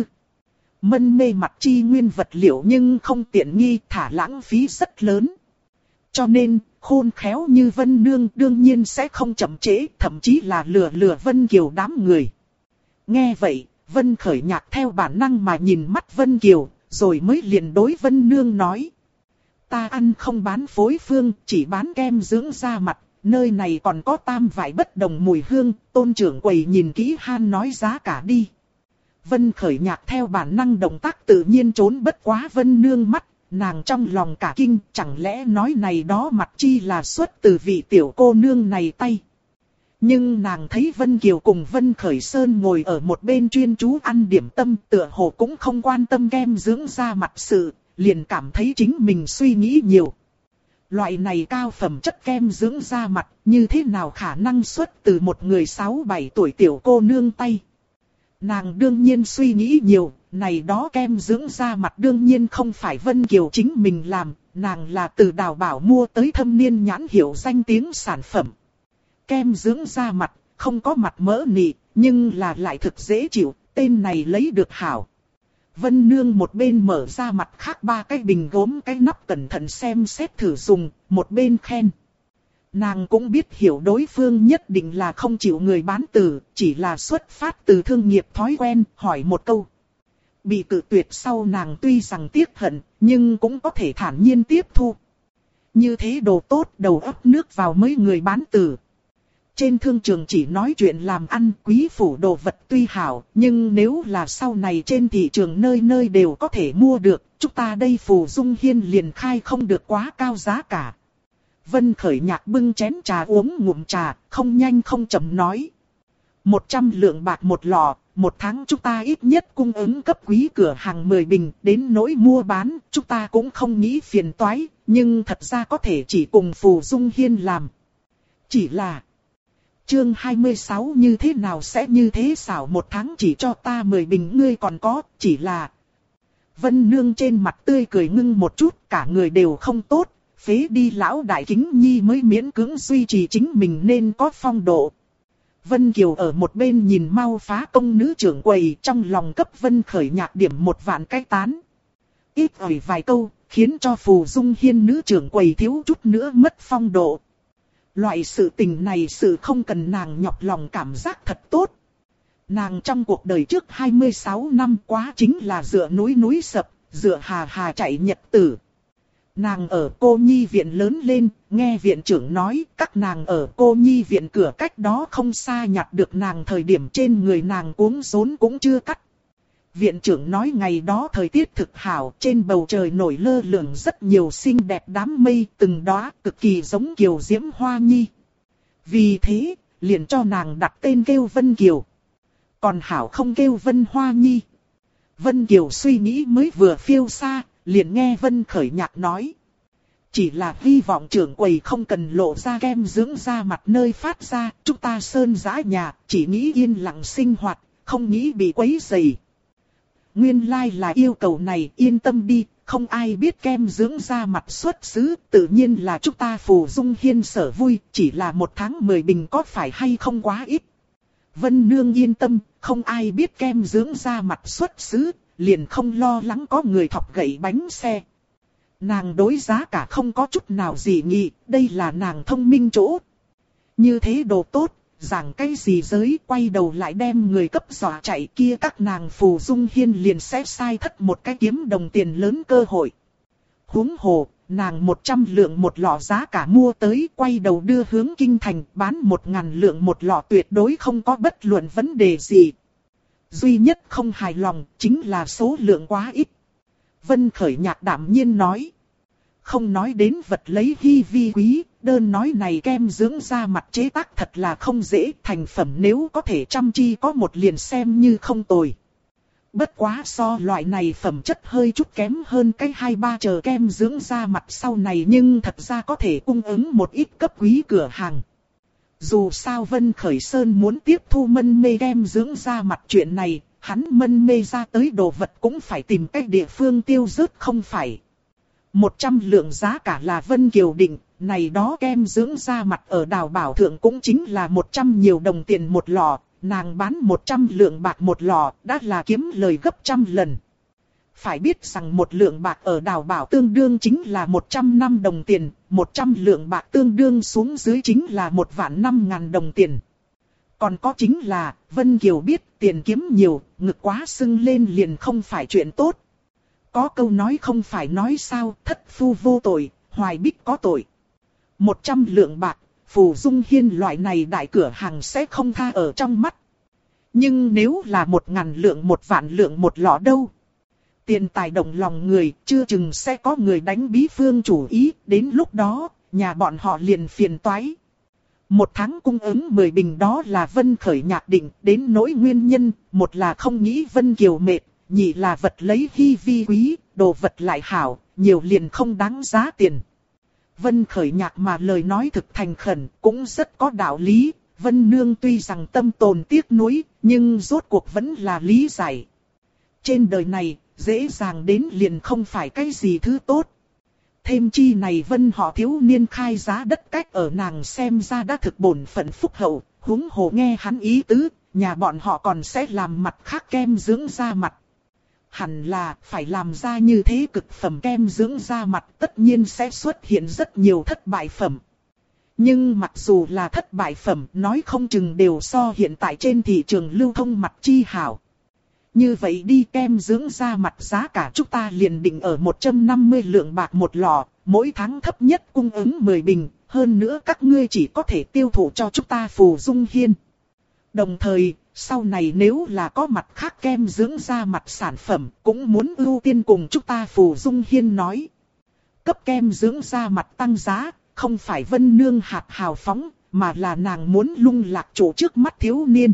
Mân mê mặt chi nguyên vật liệu nhưng không tiện nghi thả lãng phí rất lớn. Cho nên, khôn khéo như Vân Nương đương nhiên sẽ không chậm trễ, thậm chí là lừa Vân Kiều đám người. Nghe vậy, Vân Khởi Nhạc theo bản năng mà nhìn mắt Vân Kiều, rồi mới liền đối Vân Nương nói. Ta ăn không bán phối phương, chỉ bán kem dưỡng da mặt, nơi này còn có tam vải bất đồng mùi hương, Tôn trưởng quầy nhìn kỹ han nói giá cả đi. Vân Khởi Nhạc theo bản năng động tác tự nhiên trốn bất quá Vân Nương mắt, nàng trong lòng cả kinh, chẳng lẽ nói này đó mặt chi là xuất từ vị tiểu cô nương này tay. Nhưng nàng thấy Vân Kiều cùng Vân Khởi Sơn ngồi ở một bên chuyên chú ăn điểm tâm, tựa hồ cũng không quan tâm kem dưỡng da mặt sự, liền cảm thấy chính mình suy nghĩ nhiều. Loại này cao phẩm chất kem dưỡng da mặt, như thế nào khả năng xuất từ một người 6-7 tuổi tiểu cô nương tay. Nàng đương nhiên suy nghĩ nhiều, này đó kem dưỡng da mặt đương nhiên không phải Vân Kiều chính mình làm, nàng là từ Đào Bảo mua tới thâm niên nhãn hiệu danh tiếng sản phẩm. Kem dưỡng da mặt, không có mặt mỡ nị, nhưng là lại thực dễ chịu, tên này lấy được hảo. Vân Nương một bên mở ra mặt khác 3 cái bình gốm cái nắp cẩn thận xem xét thử dùng, một bên khen. Nàng cũng biết hiểu đối phương nhất định là không chịu người bán từ, chỉ là xuất phát từ thương nghiệp thói quen, hỏi một câu. Bị cự tuyệt sau nàng tuy rằng tiếc hận, nhưng cũng có thể thản nhiên tiếp thu. Như thế đồ tốt đầu ấp nước vào mấy người bán từ. Trên thương trường chỉ nói chuyện làm ăn, quý phủ đồ vật tuy hảo, nhưng nếu là sau này trên thị trường nơi nơi đều có thể mua được, chúng ta đây Phù Dung Hiên liền khai không được quá cao giá cả. Vân Khởi Nhạc bưng chén trà uống ngụm trà, không nhanh không chậm nói. 100 lượng bạc một lọ, 1 tháng chúng ta ít nhất cung ứng cấp quý cửa hàng 10 bình, đến nỗi mua bán, chúng ta cũng không nghĩ phiền toái, nhưng thật ra có thể chỉ cùng Phù Dung Hiên làm. Chỉ là, chương 26 như thế nào sẽ như thế xảo 1 tháng chỉ cho ta 10 bình ngươi còn có, chỉ là... Vân Nương trên mặt tươi cười ngưng một chút, cả người đều không tốt, phế đi lão đại kính nhi mới miễn cưỡng duy trì chính mình nên có phong độ. Vân Kiều ở một bên nhìn mau phá công nữ trưởng quầy, trong lòng cấp Vân Khởi Nhạc điểm 1 vạn cái tán. Ít ỏi vài câu, khiến cho Phù Dung Hiên nữ trưởng quầy thiếu chút nữa mất phong độ. Loại sự tình này sự không cần nàng nhọc lòng cảm giác thật tốt. Nàng trong cuộc đời trước 26 năm quá chính là dựa núi sập, dựa hà chạy nhật tử. Nàng ở cô nhi viện lớn lên, nghe viện trưởng nói các nàng ở cô nhi viện cửa cách đó không xa nhặt được nàng thời điểm trên người nàng cuống rốn cũng chưa cắt. Viện trưởng nói ngày đó thời tiết thực hảo, trên bầu trời nổi lơ lửng rất nhiều xinh đẹp đám mây, từng đóa cực kỳ giống kiều diễm hoa nhi. Vì thế, liền cho nàng đặt tên kêu Vân Kiều. Còn hảo không kêu Vân Hoa Nhi. Vân Kiều suy nghĩ mới vừa phiêu xa, liền nghe Vân Khởi Nhạc nói. Chỉ là hy vọng trưởng quầy không cần lộ ra kem dưỡng da mặt nơi phát ra, chúng ta sơn giã nhà, chỉ nghĩ yên lặng sinh hoạt, không nghĩ bị quấy rầy. Nguyên lai là yêu cầu này, yên tâm đi, không ai biết kem dưỡng da mặt xuất xứ, tự nhiên là chúng ta Phù Dung Hiên sở vui, chỉ là 1 tháng 10 bình có phải hay không quá ít. Vân Nương yên tâm, không ai biết kem dưỡng da mặt xuất xứ, liền không lo lắng có người thọc gậy bánh xe. Nàng đối giá cả không có chút nào gì nghị, đây là nàng thông minh chỗ. Như thế đồ tốt, giảng cái gì giới, quay đầu lại đem người cấp dọa chạy kia, các nàng Phù Dung Hiên liền sẽ sai thất một cái kiếm đồng tiền lớn cơ hội. Huống hồ, nàng 100 lượng một lọ giá cả mua tới, quay đầu đưa hướng kinh thành, bán 1000 lượng một lọ tuyệt đối không có bất luận vấn đề gì. Duy nhất không hài lòng chính là số lượng quá ít. Vân Khởi Nhạc đạm nhiên nói. Không nói đến vật lấy hi vi quý, đơn nói này kem dưỡng da mặt chế tác thật là không dễ, thành phẩm nếu có thể chăm chi có một liền xem như không tồi. Bất quá so loại này phẩm chất hơi chút kém hơn cái 2-3 chờ kem dưỡng da mặt sau này, nhưng thật ra có thể cung ứng một ít cấp quý cửa hàng. Dù sao Vân Khởi Sơn muốn tiếp thu mân mê kem dưỡng da mặt chuyện này, hắn mân mê ra tới đồ vật cũng phải tìm cách địa phương tiêu rớt không phải. 100 lượng giá cả là Vân Kiều định, này đó kem dưỡng da mặt ở Đào Bảo Thượng cũng chính là 100 nhiều đồng tiền một lọ, nàng bán 100 lượng bạc một lọ, đã là kiếm lời gấp trăm lần. Phải biết rằng 1 lượng bạc ở Đào Bảo tương đương chính là 105 đồng tiền, 100 lượng bạc tương đương xuống dưới chính là 1.500.000 đồng tiền. Còn có chính là, Vân Kiều biết tiền kiếm nhiều, ngực quá sưng lên liền không phải chuyện tốt. Có câu nói không phải nói sao, thất phu vô tội, hoài bích có tội. 100 lượng bạc, Phù Dung Hiên loại này đại cửa hàng sẽ không tha ở trong mắt. Nhưng nếu là 1000 lượng 1.000 lượng một lọ đâu? Tiền tài động lòng người, chưa chừng sẽ có người đánh bí phương chủ ý, đến lúc đó, nhà bọn họ liền phiền toái. 1 tháng cung ứng 10 bình đó là Vân Khởi Nhạc định, đến nỗi nguyên nhân, một là không nghĩ Vân Kiều mệt, nhị là vật lấy hi vi quý, đồ vật lại hảo, nhiều liền không đáng giá tiền. Vân Khởi Nhạc mà lời nói thực thành khẩn, cũng rất có đạo lý, Vân Nương tuy rằng tâm tồn tiếc nuối, nhưng rốt cuộc vẫn là lý giải. Trên đời này, dễ dàng đến liền không phải cái gì thứ tốt. Thêm chi này Vân họ thiếu niên khai giá đất cách ở nàng xem ra đã thực bổn phận phúc hậu, huống hồ nghe hắn ý tứ, nhà bọn họ còn sẽ làm mặt khác kem dưỡng da mặt. Hẳn là phải làm ra như thế cực phẩm kem dưỡng da mặt, tất nhiên sẽ xuất hiện rất nhiều thất bại phẩm. Nhưng mặc dù là thất bại phẩm, nói không chừng đều so hiện tại trên thị trường lưu thông mặt chi hảo. Như vậy đi, kem dưỡng da mặt giá cả chúng ta liền định ở 150 lượng bạc một lọ, mỗi tháng thấp nhất cung ứng 10 bình, hơn nữa các ngươi chỉ có thể tiêu thụ cho chúng ta Phù Dung Hiên. Đồng thời, sau này nếu là có mặt khác kem dưỡng da mặt sản phẩm, cũng muốn ưu tiên cùng chúng ta Phù Dung Hiên nói. Cấp kem dưỡng da mặt tăng giá, không phải Vân Nương hạt hào phóng, mà là nàng muốn lung lạc chỗ trước mắt thiếu niên.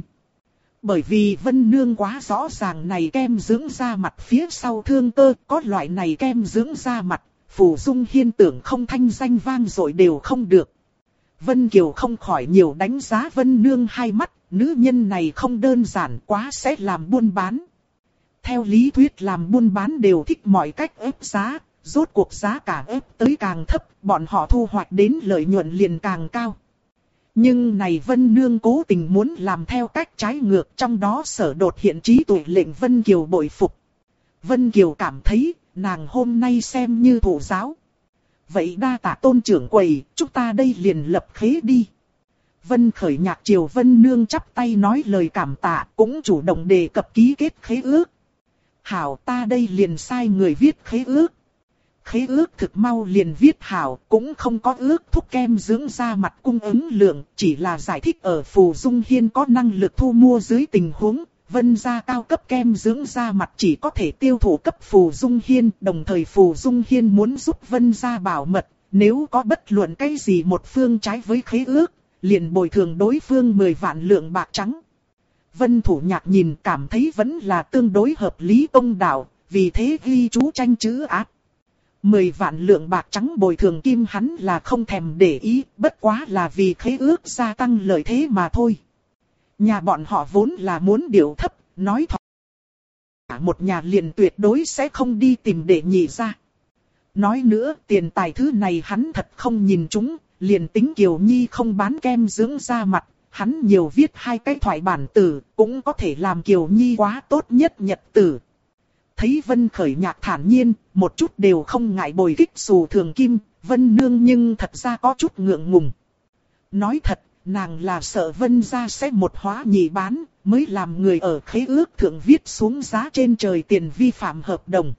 Bởi vì Vân Nương quá rõ ràng này kem dưỡng da mặt phía sau thương cơ, có loại này kem dưỡng da mặt, Phù Dung Hiên tưởng không thanh danh vang dội đều không được. Vân Kiều không khỏi nhiều đánh giá Vân Nương hai mắt, nữ nhân này không đơn giản, quá sẽ làm buôn bán. Theo lý thuyết làm buôn bán đều thích mọi cách ép giá, rốt cuộc giá cả ép tới càng thấp, bọn họ thu hoạch đến lợi nhuận liền càng cao. Nhưng này Vân Nương cố tình muốn làm theo cách trái ngược, trong đó sở đột hiện trí tuệ lệnh Vân Kiều bội phục. Vân Kiều cảm thấy, nàng hôm nay xem như thụ giáo. Vậy đa tạ Tôn trưởng quầy, chúng ta đây liền lập khế đi. Vân Khởi Nhạc chiều Vân Nương chắp tay nói lời cảm tạ, cũng chủ động đề cập ký kết khế ước. Hảo, ta đây liền sai người viết khế ước. Khế ước thực mau liền viết hảo, cũng không có ước thúc kem dưỡng da mặt cung ứng lượng, chỉ là giải thích ở Phù Dung Hiên có năng lực thu mua dưới tình huống, Vân gia cao cấp kem dưỡng da mặt chỉ có thể tiêu thụ cấp Phù Dung Hiên, đồng thời Phù Dung Hiên muốn giúp Vân gia bảo mật, nếu có bất luận cái gì một phương trái với khế ước, liền bồi thường đối phương 10 vạn lượng bạc trắng. Vân Thủ Nhạc nhìn cảm thấy vẫn là tương đối hợp lý công đạo, vì thế ghi chú tranh chữ áp. 10 vạn lượng bạc trắng bồi thường kim hắn là không thèm để ý, bất quá là vì khế ước gia tăng lợi thế mà thôi. Nhà bọn họ vốn là muốn điệu thấp, nói thật. Một nhà liền tuyệt đối sẽ không đi tìm để nhị ra. Nói nữa, tiền tài thứ này hắn thật không nhìn chúng, liền tính Kiều Nhi không bán kem dưỡng da mặt, hắn nhiều viết 2 cái thoại bản tử, cũng có thể làm Kiều Nhi quá tốt nhất nhật tử. Thấy Vân Khởi Nhạc thản nhiên, một chút đều không ngại bồi kích xù thường kim, Vân Nương nhưng thật ra có chút ngượng ngùng. Nói thật, nàng là sợ Vân gia sẽ một hóa nhị bán, mới làm người ở khế ước thượng viết xuống giá trên trời tiền vi phạm hợp đồng.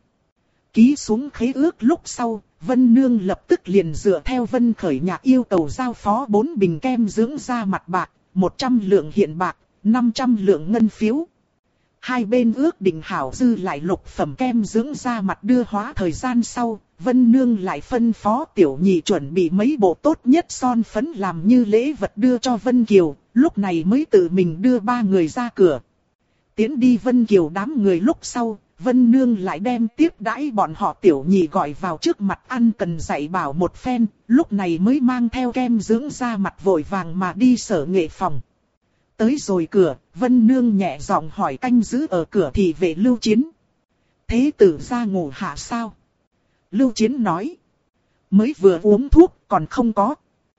Ký xuống khế ước lúc sau, Vân Nương lập tức liền dựa theo Vân Khởi Nhạc yêu cầu giao phó 4 bình kem dưỡng da mặt bạc, 100 lượng hiện bạc, 500 lượng ngân phiếu. Hai bên ước định hảo dư lại lục phẩm kem dưỡng da mặt đưa hóa thời gian sau, Vân Nương lại phân phó Tiểu Nhị chuẩn bị mấy bộ tốt nhất son phấn làm như lễ vật đưa cho Vân Kiều, lúc này mới tự mình đưa 3 người ra cửa. Tiến đi Vân Kiều đám người lúc sau, Vân Nương lại đem tiếp đãi bọn họ Tiểu Nhị gọi vào trước mặt ăn cần dạy bảo một phen, lúc này mới mang theo kem dưỡng da mặt vội vàng mà đi Sở Nghệ phòng. Tới rồi cửa, Vân Nương nhẹ giọng hỏi canh giữ ở cửa thị vệ Lưu Chiến. Thế tử ra ngủ hạ sao? Lưu Chiến nói. Mới vừa uống thuốc còn không có.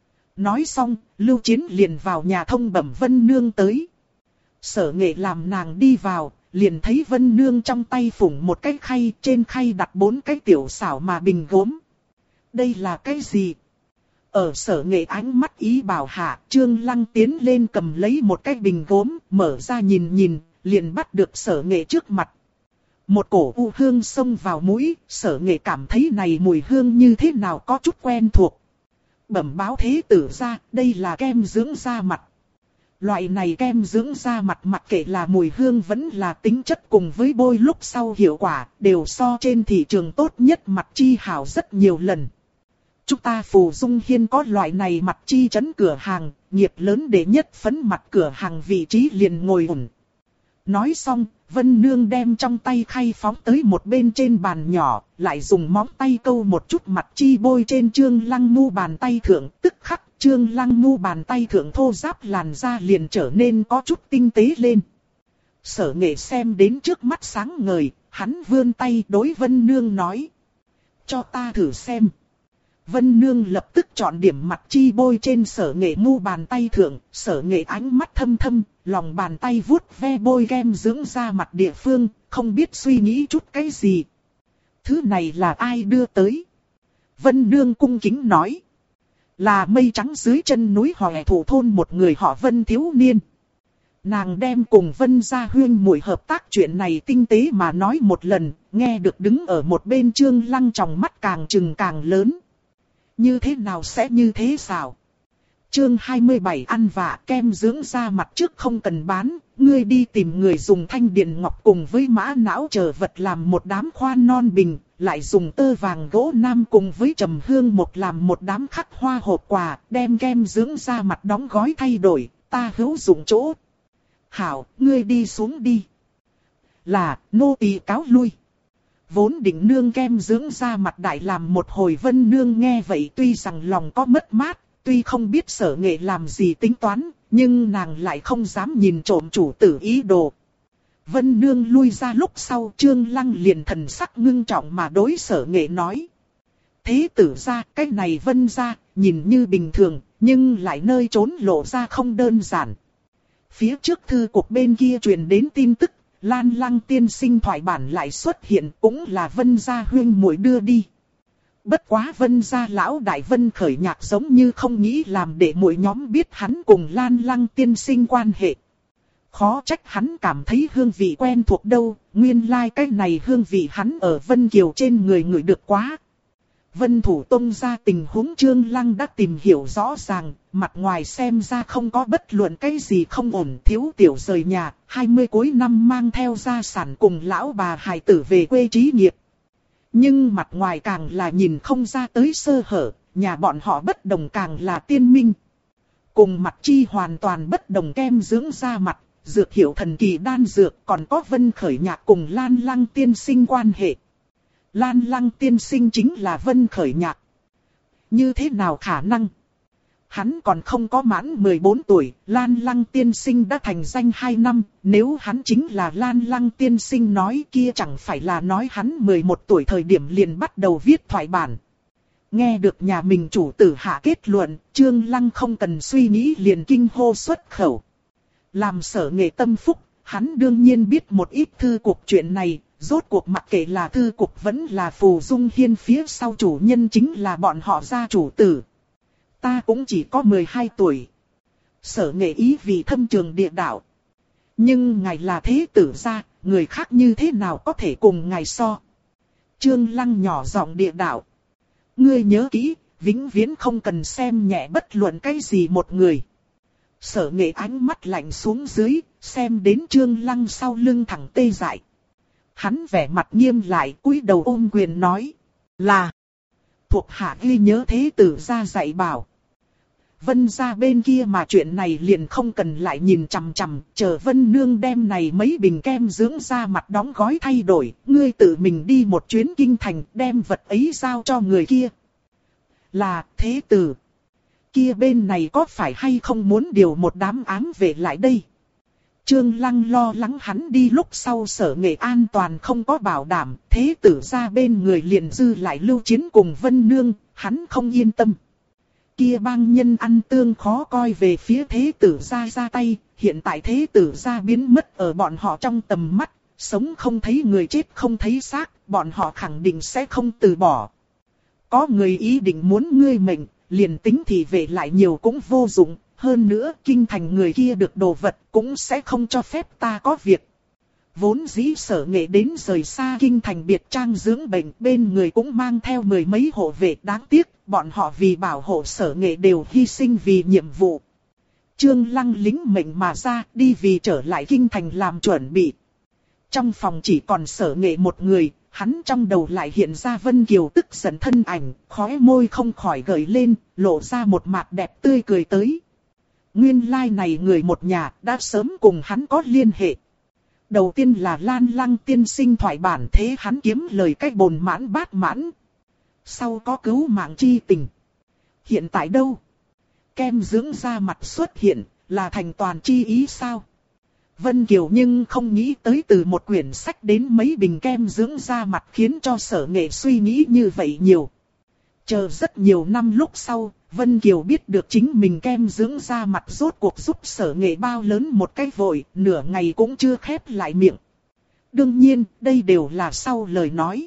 Nói xong, Lưu Chiến liền vào nhà thông bẩm Vân Nương tới. Sở Nghệ làm nàng đi vào, liền thấy Vân Nương trong tay phủng một cái khay, trên khay đặt 4 cái tiểu xảo mà bình gốm. Đây là cái gì? Ở Sở Nghệ ánh mắt ý bảo hạ, Trương Lăng tiến lên cầm lấy một cái bình gốm, mở ra nhìn nhìn, liền bắt được Sở Nghệ trước mặt. Một cổ u hương xông vào mũi, Sở Nghệ cảm thấy này mùi hương như thế nào có chút quen thuộc. Bẩm báo thế tử ra, đây là kem dưỡng da mặt. Loại này kem dưỡng da mặt mặc kệ là mùi hương vẫn là tính chất cùng với bôi lúc sau hiệu quả, đều so trên thị trường tốt nhất mặt chi hảo rất nhiều lần. Chúng ta Phù Dung Hiên có loại này mặt chi trấn cửa hàng, nghiệp lớn đệ nhất phấn mặt cửa hàng vị trí liền ngồi ổn. Nói xong, Vân Nương đem trong tay khay phóng tới một bên trên bàn nhỏ, lại dùng móng tay câu một chút mặt chi bôi trên Trương Lăng mu bàn tay thượng, tức khắc Trương Lăng mu bàn tay thượng thô ráp làn da liền trở nên có chút tinh tế lên. Sở Nghệ xem đến trước mắt sáng ngời, hắn vươn tay đối Vân Nương nói. Cho ta thử xem. Vân Nương lập tức chọn điểm mặt chi bôi trên Sở Nghệ mu bàn tay thượng, Sở Nghệ ánh mắt thâm thâm, lòng bàn tay vuốt ve bôi kem dưỡng da mặt địa phương, không biết suy nghĩ chút cái gì. Thứ này là ai đưa tới? Vân Nương cung kính nói. Là mây trắng dưới chân núi Hòe Thủ thôn một người họ Vân thiếu niên. Nàng đem cùng Vân gia huyên muội hợp tác chuyện này tinh tế mà nói một lần, nghe được đứng ở một bên Trương Lăng trong mắt càng trừng càng lớn. Như thế nào sẽ như thế sao? Chương 27 ăn vạ kem dưỡng da mặt trước không cần bán, ngươi đi tìm người dùng thanh điện ngọc cùng với mã não chờ vật làm một đám khoan non bình, lại dùng tơ vàng gỗ nam cùng với trầm hương một làm một đám khắc hoa hộp quà, đem kem dưỡng da mặt đóng gói thay đổi, ta hữu dụng chỗ. Hảo, ngươi đi xuống đi. Là, nô tỳ cáo lui. Vốn định nương kem dưỡng da mặt đại làm một hồi Vân Nương nghe vậy tuy rằng lòng có mất mát, tuy không biết Sở Nghệ làm gì tính toán, nhưng nàng lại không dám nhìn trộm chủ tử ý đồ. Vân Nương lui ra lúc sau Trương Lăng liền thần sắc ngưng trọng mà đối Sở Nghệ nói. Thế tử ra, cái này Vân ra, nhìn như bình thường, nhưng lại nơi trốn lộ ra không đơn giản. Phía trước thư cuộc bên kia truyền đến tin tức, Lan Lăng tiên sinh thoại bản lại xuất hiện cũng là Vân gia huyên muội đưa đi. Bất quá Vân gia lão đại Vân Khởi Nhạc giống như không nghĩ làm để muội nhóm biết hắn cùng Lan Lăng tiên sinh quan hệ. Khó trách hắn cảm thấy hương vị quen thuộc đâu, nguyên lai cái này hương vị hắn ở Vân Kiều trên người ngửi được quá. Vân Thủ Tông ra tình huống Trương Lăng đã tìm hiểu rõ ràng, mặt ngoài xem ra không có bất luận cái gì không ổn, thiếu tiểu rời nhà, 20 cuối năm mang theo gia sản cùng lão bà hài tử về quê trí nghiệp. Nhưng mặt ngoài càng là nhìn không ra tới sơ hở, nhà bọn họ bất đồng càng là tiên minh. Cùng mặt chi hoàn toàn bất đồng kem dưỡng da mặt, dược hiệu thần kỳ đan dược, còn có Vân Khởi Nhạc cùng Lan Lăng tiên sinh quan hệ. Lan Lăng tiên sinh chính là Vân Khởi Nhạc. Như thế nào khả năng? Hắn còn không có mãn 14 tuổi, Lan Lăng tiên sinh đã thành danh 2 năm, nếu hắn chính là Lan Lăng tiên sinh nói kia chẳng phải là nói hắn 11 tuổi thời điểm liền bắt đầu viết thoại bản. Nghe được nhà mình chủ tử hạ kết luận, Trương Lăng không cần suy nghĩ liền kinh hô xuất khẩu. Làm Sở Nghệ tâm phúc, hắn đương nhiên biết một ít thư cuộc chuyện này, rốt cuộc mặc kệ là thư cuộc vẫn là Phù Dung Hiên phía sau chủ nhân chính là bọn họ gia chủ tử. Ta cũng chỉ có 12 tuổi. Sở Nghệ ý vì thâm trường địa đạo. Nhưng ngài là thế tử gia, người khác như thế nào có thể cùng ngài so. Trương Lăng nhỏ giọng địa đạo. Ngươi nhớ kỹ, vĩnh viễn không cần xem nhẹ bất luận cái gì một người. Sở Nghệ ánh mắt lạnh xuống dưới, xem đến Trương Lăng sau lưng thẳng tê dại. Hắn vẻ mặt nghiêm lại, cúi đầu ôm quyền nói. Là. Thuộc hạ ghi nhớ thế tử gia dạy bảo. Vân gia bên kia mà chuyện này liền không cần lại nhìn chằm chằm, chờ Vân nương đem này mấy bình kem dưỡng da mặt đóng gói thay đổi, ngươi tự mình đi một chuyến kinh thành, đem vật ấy giao cho người kia. Là, thế tử. Kia bên này có phải hay không muốn điều một đám ám vệ lại đây? Trương Lăng lo lắng hắn đi lúc sau Sở Nghệ an toàn không có bảo đảm, thế tử ra bên người liền dư lại Lưu Chiến cùng Vân nương, hắn không yên tâm. Kia bang nhân ăn tương khó coi về phía thế tử ra tay, hiện tại thế tử ra biến mất ở bọn họ trong tầm mắt, sống không thấy người chết không thấy xác, bọn họ khẳng định sẽ không từ bỏ. Có người ý định muốn ngươi mệnh, liền tính thì về lại nhiều cũng vô dụng, hơn nữa kinh thành người kia được đồ vật cũng sẽ không cho phép ta có việc. Vốn dĩ Sở Nghệ đến rời xa kinh thành biệt trang dưỡng bệnh, bên người cũng mang theo 10 mấy hộ vệ, đáng tiếc, bọn họ vì bảo hộ Sở Nghệ đều hy sinh vì nhiệm vụ. Trương Lăng lính mệnh mà ra, đi vì trở lại kinh thành làm chuẩn bị. Trong phòng chỉ còn Sở Nghệ một người, hắn trong đầu lại hiện ra Vân Kiều tức giận thân ảnh, khóe môi không khỏi gợi lên, lộ ra một mặt đẹp tươi cười tới. Nguyên lai này người một nhà đã sớm cùng hắn có liên hệ. Đầu tiên là Lan Lăng tiên sinh thoại bản thế hắn kiếm lời cách bồn mãn bát mãn. Sau có cứu mạng chi tình. Hiện tại đâu? Kem dưỡng da mặt xuất hiện, là thành toàn chi ý sao? Vân Kiều nhưng không nghĩ tới từ một quyển sách đến mấy bình kem dưỡng da mặt khiến cho Sở Nghệ suy nghĩ như vậy nhiều. Chờ rất nhiều năm lúc sau, Vân Kiều biết được chính mình kem dưỡng da mặt rốt cuộc giúp Sở Nghệ bao lớn một cái vội, nửa ngày cũng chưa khép lại miệng. Đương nhiên, đây đều là sau lời nói.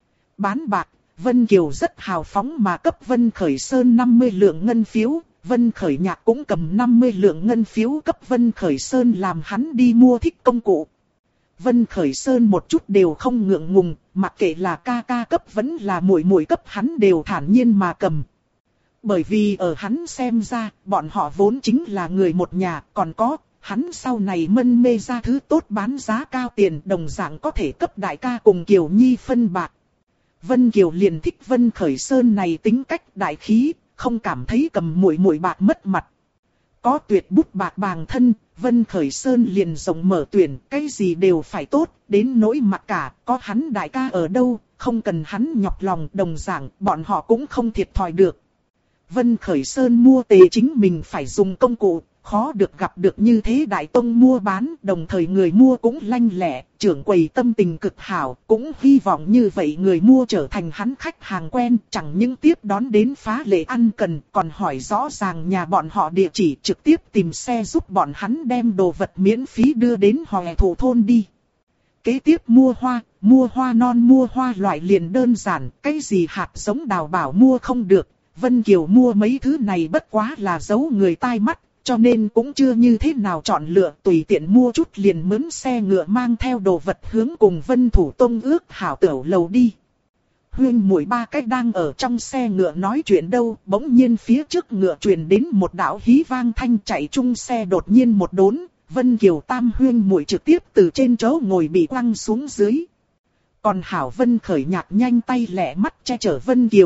Bán bạc, Vân Kiều rất hào phóng mà cấp Vân Khởi Sơn 50 lượng ngân phiếu, Vân Khởi Nhạc cũng cầm 50 lượng ngân phiếu cấp Vân Khởi Sơn làm hắn đi mua thích công cụ. Vân Khởi Sơn một chút đều không ngượng ngùng, mặc kệ là ca ca cấp vẫn là muội muội cấp hắn đều thản nhiên mà cầm. Bởi vì ở hắn xem ra, bọn họ vốn chính là người một nhà, còn có, hắn sau này mân mê ra thứ tốt bán giá cao tiền đồng dạng có thể cấp đại ca cùng Kiều Nhi phân bạc. Vân Kiều liền thích Vân Khởi Sơn này tính cách đại khí, không cảm thấy cầm muội muội bạc mất mặt. Có tuyệt bút bạc bàng thân, Vân Khởi Sơn liền rộng mở tuyển, cái gì đều phải tốt, đến nỗi mặc cả, có hắn đại ca ở đâu, không cần hắn nhọc lòng đồng dạng, bọn họ cũng không thiệt thòi được. Vân Khởi Sơn mua tề chính mình phải dùng công cụ, khó được gặp được như thế đại tông mua bán, đồng thời người mua cũng lanh lẹ, trưởng quầy tâm tình cực hảo, cũng hy vọng như vậy người mua trở thành hắn khách hàng quen, chẳng những tiếp đón đến phá lệ ăn cần, còn hỏi rõ ràng nhà bọn họ địa chỉ, trực tiếp tìm xe giúp bọn hắn đem đồ vật miễn phí đưa đến Hòe Thủ thôn đi. Kế tiếp mua hoa non mua hoa loại liền đơn giản, cái gì hạt giống đào bảo mua không được. Vân Kiều mua mấy thứ này bất quá là giấu người tai mắt, cho nên cũng chưa như thế nào chọn lựa, tùy tiện mua chút liền mướn xe ngựa mang theo đồ vật hướng cùng Vân Thủ Tông ước hảo tửu lầu đi. huynh muội ba cái đang ở trong xe ngựa nói chuyện đâu, bỗng nhiên phía trước ngựa truyền đến một đạo hí vang thanh, chạy chung xe đột nhiên một đốn, Vân Kiều tam huynh muội trực tiếp từ trên chỗ ngồi bị quăng xuống dưới. Còn hảo Vân Khởi Nhạc nhanh tay lẹ mắt che chở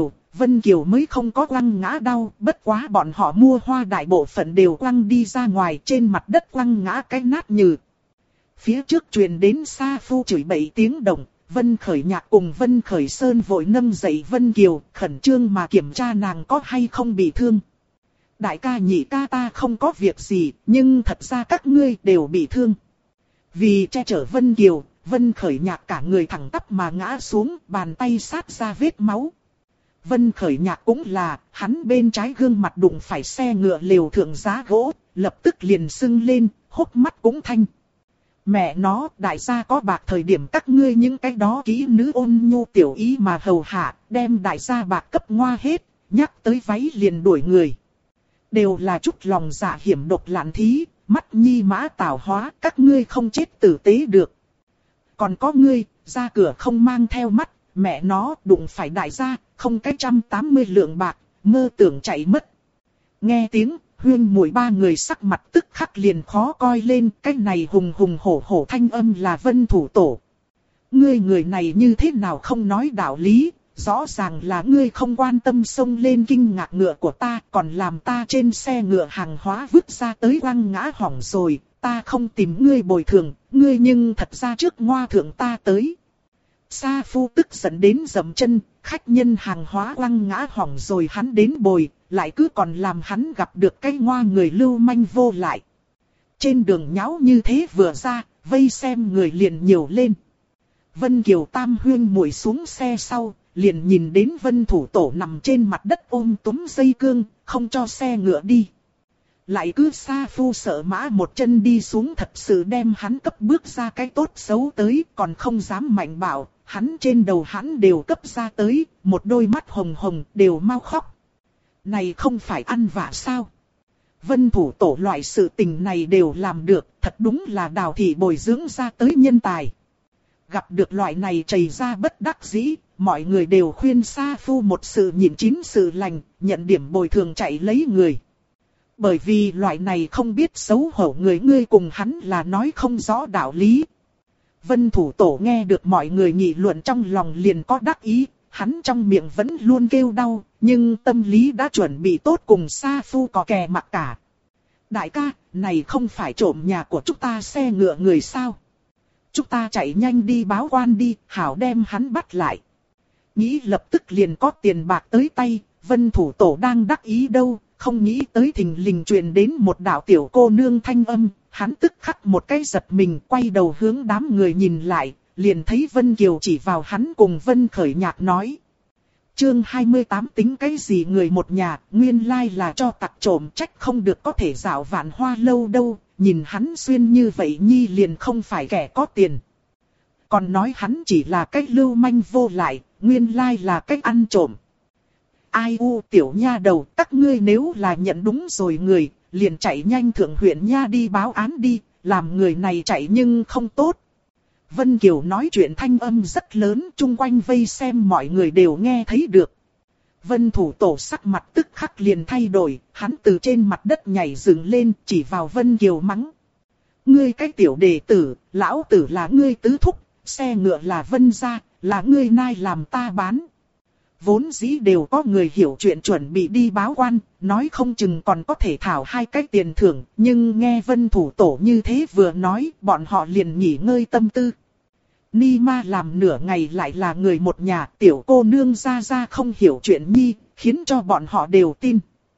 Vân Kiều mới không có quăng ngã đau, bất quá bọn họ mua hoa đại bộ phận đều quăng đi ra ngoài, trên mặt đất quăng ngã cái nát nhừ. Phía trước truyền đến Sa Phu chửi bậy tiếng động, Vân Khởi Nhạc cùng Vân Khởi Sơn vội nâng dậy Vân Kiều, khẩn trương mà kiểm tra nàng có hay không bị thương. Đại ca nhị ca ta không có việc gì, nhưng thật ra các ngươi đều bị thương. Vì che chở Vân Kiều, Vân Khởi Nhạc cả người thẳng tắp mà ngã xuống, bàn tay sát ra vết máu. Vân Khởi Nhạc cũng là, hắn bên trái gương mặt đụng phải xe ngựa lều thượng giá gỗ, lập tức liền sưng lên, hốc mắt cũng thanh. Mẹ nó, đại gia có bạc thời điểm các ngươi những cái đó kỹ nữ ôn nhu tiểu ý mà hầu hạ, đem đại gia bạc cấp ngoa hết, nhắc tới váy liền đuổi người. Đều là chút lòng dạ hiểm độc lạn thí, mắt nhi mã tảo hóa, các ngươi không chết tử tế được. Còn có ngươi, ra cửa không mang theo mắt, mẹ nó đụng phải đại gia, không cái 180 lượng bạc, mơ tưởng chạy mất. Nghe tiếng, huynh muội ba người sắc mặt tức khắc liền khó coi lên, cái này hùng hùng hổ hổ thanh âm là Vân Thủ Tổ. Ngươi người này như thế nào không nói đạo lý, rõ ràng là ngươi không quan tâm xông lên kinh ngạc ngựa của ta, còn làm ta trên xe ngựa hàng hóa vứt ra tới quăng ngã hỏng rồi, ta không tìm ngươi bồi thường, ngươi nhưng thật ra trước ngoa thượng ta tới. Sa Phu tức giận đến dậm chân, khách nhân hàng hóa quăng ngã hỏng rồi hắn đến bồi, lại cứ còn làm hắn gặp được cái ngoa người lưu manh vô lại. Trên đường nháo như thế vừa ra, vây xem người liền nhiều lên. Vân Kiều tam huyên muội xuống xe sau, liền nhìn đến Vân Thủ Tổ nằm trên mặt đất ôm túm dây cương, không cho xe ngựa đi. Lại cứ Sa Phu sợ mã một chân đi xuống thật sự đem hắn cấp bước ra cái tốt xấu tới, còn không dám mạnh bạo, hắn trên đầu hắn đều cấp ra tới, một đôi mắt hồng hồng đều mau khóc. Này không phải ăn vạ sao? Vân Thủ Tổ loại sự tình này đều làm được, thật đúng là đào thị bồi dưỡng ra tới nhân tài. Gặp được loại này trầy ra bất đắc dĩ, mọi người đều khuyên Sa Phu một sự nhịn chín sự lành, nhận điểm bồi thường chạy lấy người. Bởi vì loại này không biết xấu hổ người ngươi cùng hắn là nói không rõ đạo lý. Vân Thủ Tổ nghe được mọi người nghị luận trong lòng liền có đắc ý, hắn trong miệng vẫn luôn kêu đau, nhưng tâm lý đã chuẩn bị tốt cùng Sa Phu có kè mặc cả. Đại ca, này không phải trộm nhà của chúng ta xe ngựa người sao? Chúng ta chạy nhanh đi báo quan đi, hảo đem hắn bắt lại. Nghĩ lập tức liền có tiền bạc tới tay, Vân Thủ Tổ đang đắc ý đâu, không nghĩ tới thình lình truyền đến một đạo tiểu cô nương thanh âm, hắn tức khắc một cái giật mình quay đầu hướng đám người nhìn lại, liền thấy Vân Kiều chỉ vào hắn cùng Vân Khởi Nhạc nói. Chương 28 tính cái gì người một nhà, nguyên lai là cho tặc trộm, trách không được có thể dạo vạn hoa lâu đâu, nhìn hắn xuyên như vậy nhi liền không phải kẻ có tiền. Còn nói hắn chỉ là cái lưu manh vô lại, nguyên lai là cái ăn trộm. Ai u tiểu nha đầu, các ngươi nếu là nhận đúng rồi người, liền chạy nhanh thượng huyện nha đi báo án đi, làm người này chạy nhưng không tốt. Vân Kiều nói chuyện thanh âm rất lớn, chung quanh vây xem mọi người đều nghe thấy được. Vân Thủ Tổ sắc mặt tức khắc liền thay đổi, hắn từ trên mặt đất nhảy dựng lên, chỉ vào Vân Kiều mắng. Ngươi cái tiểu đệ tử, lão tử là ngươi tứ thúc, xe ngựa là Vân gia, là ngươi nai làm ta bán. Vốn dĩ đều có người hiểu chuyện chuẩn bị đi báo quan, nói không chừng còn có thể thảo hai cái tiền thưởng, nhưng nghe Vân Thủ Tổ như thế vừa nói, bọn họ liền nghỉ ngơi tâm tư. Ni ma làm nửa ngày lại là người một nhà, tiểu cô nương ra không hiểu chuyện nhi, khiến cho bọn họ đều tin.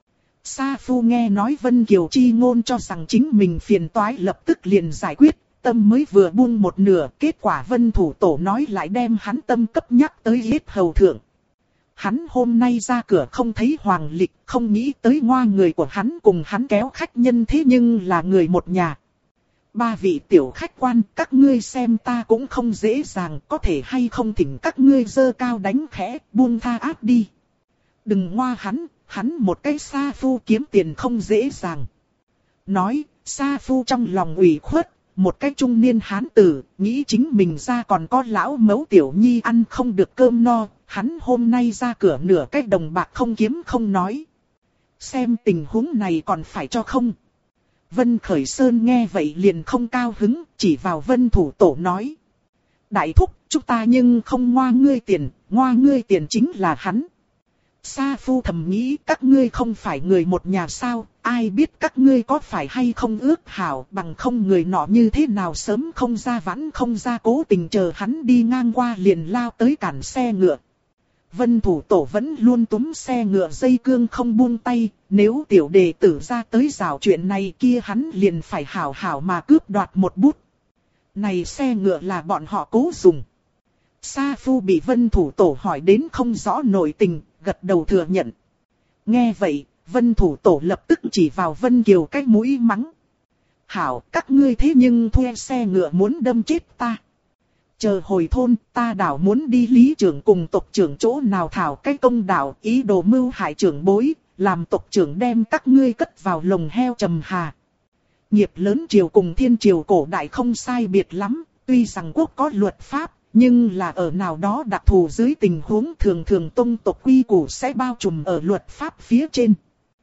Sa Phu nghe nói Vân Kiều chi ngôn cho rằng chính mình phiền toái lập tức liền giải quyết, tâm mới vừa buông một nửa, kết quả Vân Thủ Tổ nói lại đem hắn tâm cấp nhắc tới hết hầu thượng. Hắn hôm nay ra cửa không thấy Hoàng Lịch, không nghĩ tới ngoa người của hắn cùng hắn kéo khách nhân thế nhưng là người một nhà. Ba vị tiểu khách quan, các ngươi xem ta cũng không dễ dàng, có thể hay không thỉnh các ngươi giơ cao đánh khẽ, buông tha áp đi. Đừng ngoa hắn một cái Sa Phu kiếm tiền không dễ dàng. Nói, Sa Phu trong lòng ủy khuất, một cái trung niên hán tử, nghĩ chính mình ra còn có lão mẫu tiểu nhi ăn không được cơm no, hắn hôm nay ra cửa nửa cái đồng bạc không kiếm không nói. Xem tình huống này còn phải cho không? Vân Khởi Sơn nghe vậy liền không cao hứng, chỉ vào Vân Thủ Tổ nói. Đại thúc, chúng ta nhưng không ngoa ngươi tiền chính là hắn. Sa Phu thầm nghĩ các ngươi không phải người một nhà sao, ai biết các ngươi có phải hay không ước hảo, bằng không người nọ như thế nào sớm không ra vãn không ra, cố tình chờ hắn đi ngang qua liền lao tới cản xe ngựa. Vân Thủ Tổ vẫn luôn túm xe ngựa dây cương không buông tay, nếu tiểu đệ tử ra tới rào chuyện này kia hắn liền phải hảo hảo mà cướp đoạt một bút. Này xe ngựa là bọn họ cố dùng. Sa Phu bị Vân Thủ Tổ hỏi đến không rõ nội tình, gật đầu thừa nhận. Nghe vậy, Vân Thủ Tổ lập tức chỉ vào Vân Kiều cái mũi mắng. Hảo, các ngươi thế nhưng thuê xe ngựa muốn đâm chết ta. Chờ hồi thôn, ta đảo muốn đi lý trưởng cùng tộc trưởng chỗ nào thảo cái công đạo, ý đồ mưu hại trưởng bối, làm tộc trưởng đem các ngươi cất vào lồng heo trầm hà. Nghiệp lớn triều cùng thiên triều cổ đại không sai biệt lắm, tuy rằng quốc có luật pháp, nhưng là ở nào đó đặc thù dưới tình huống thường thường tông tộc quy củ sẽ bao trùm ở luật pháp phía trên.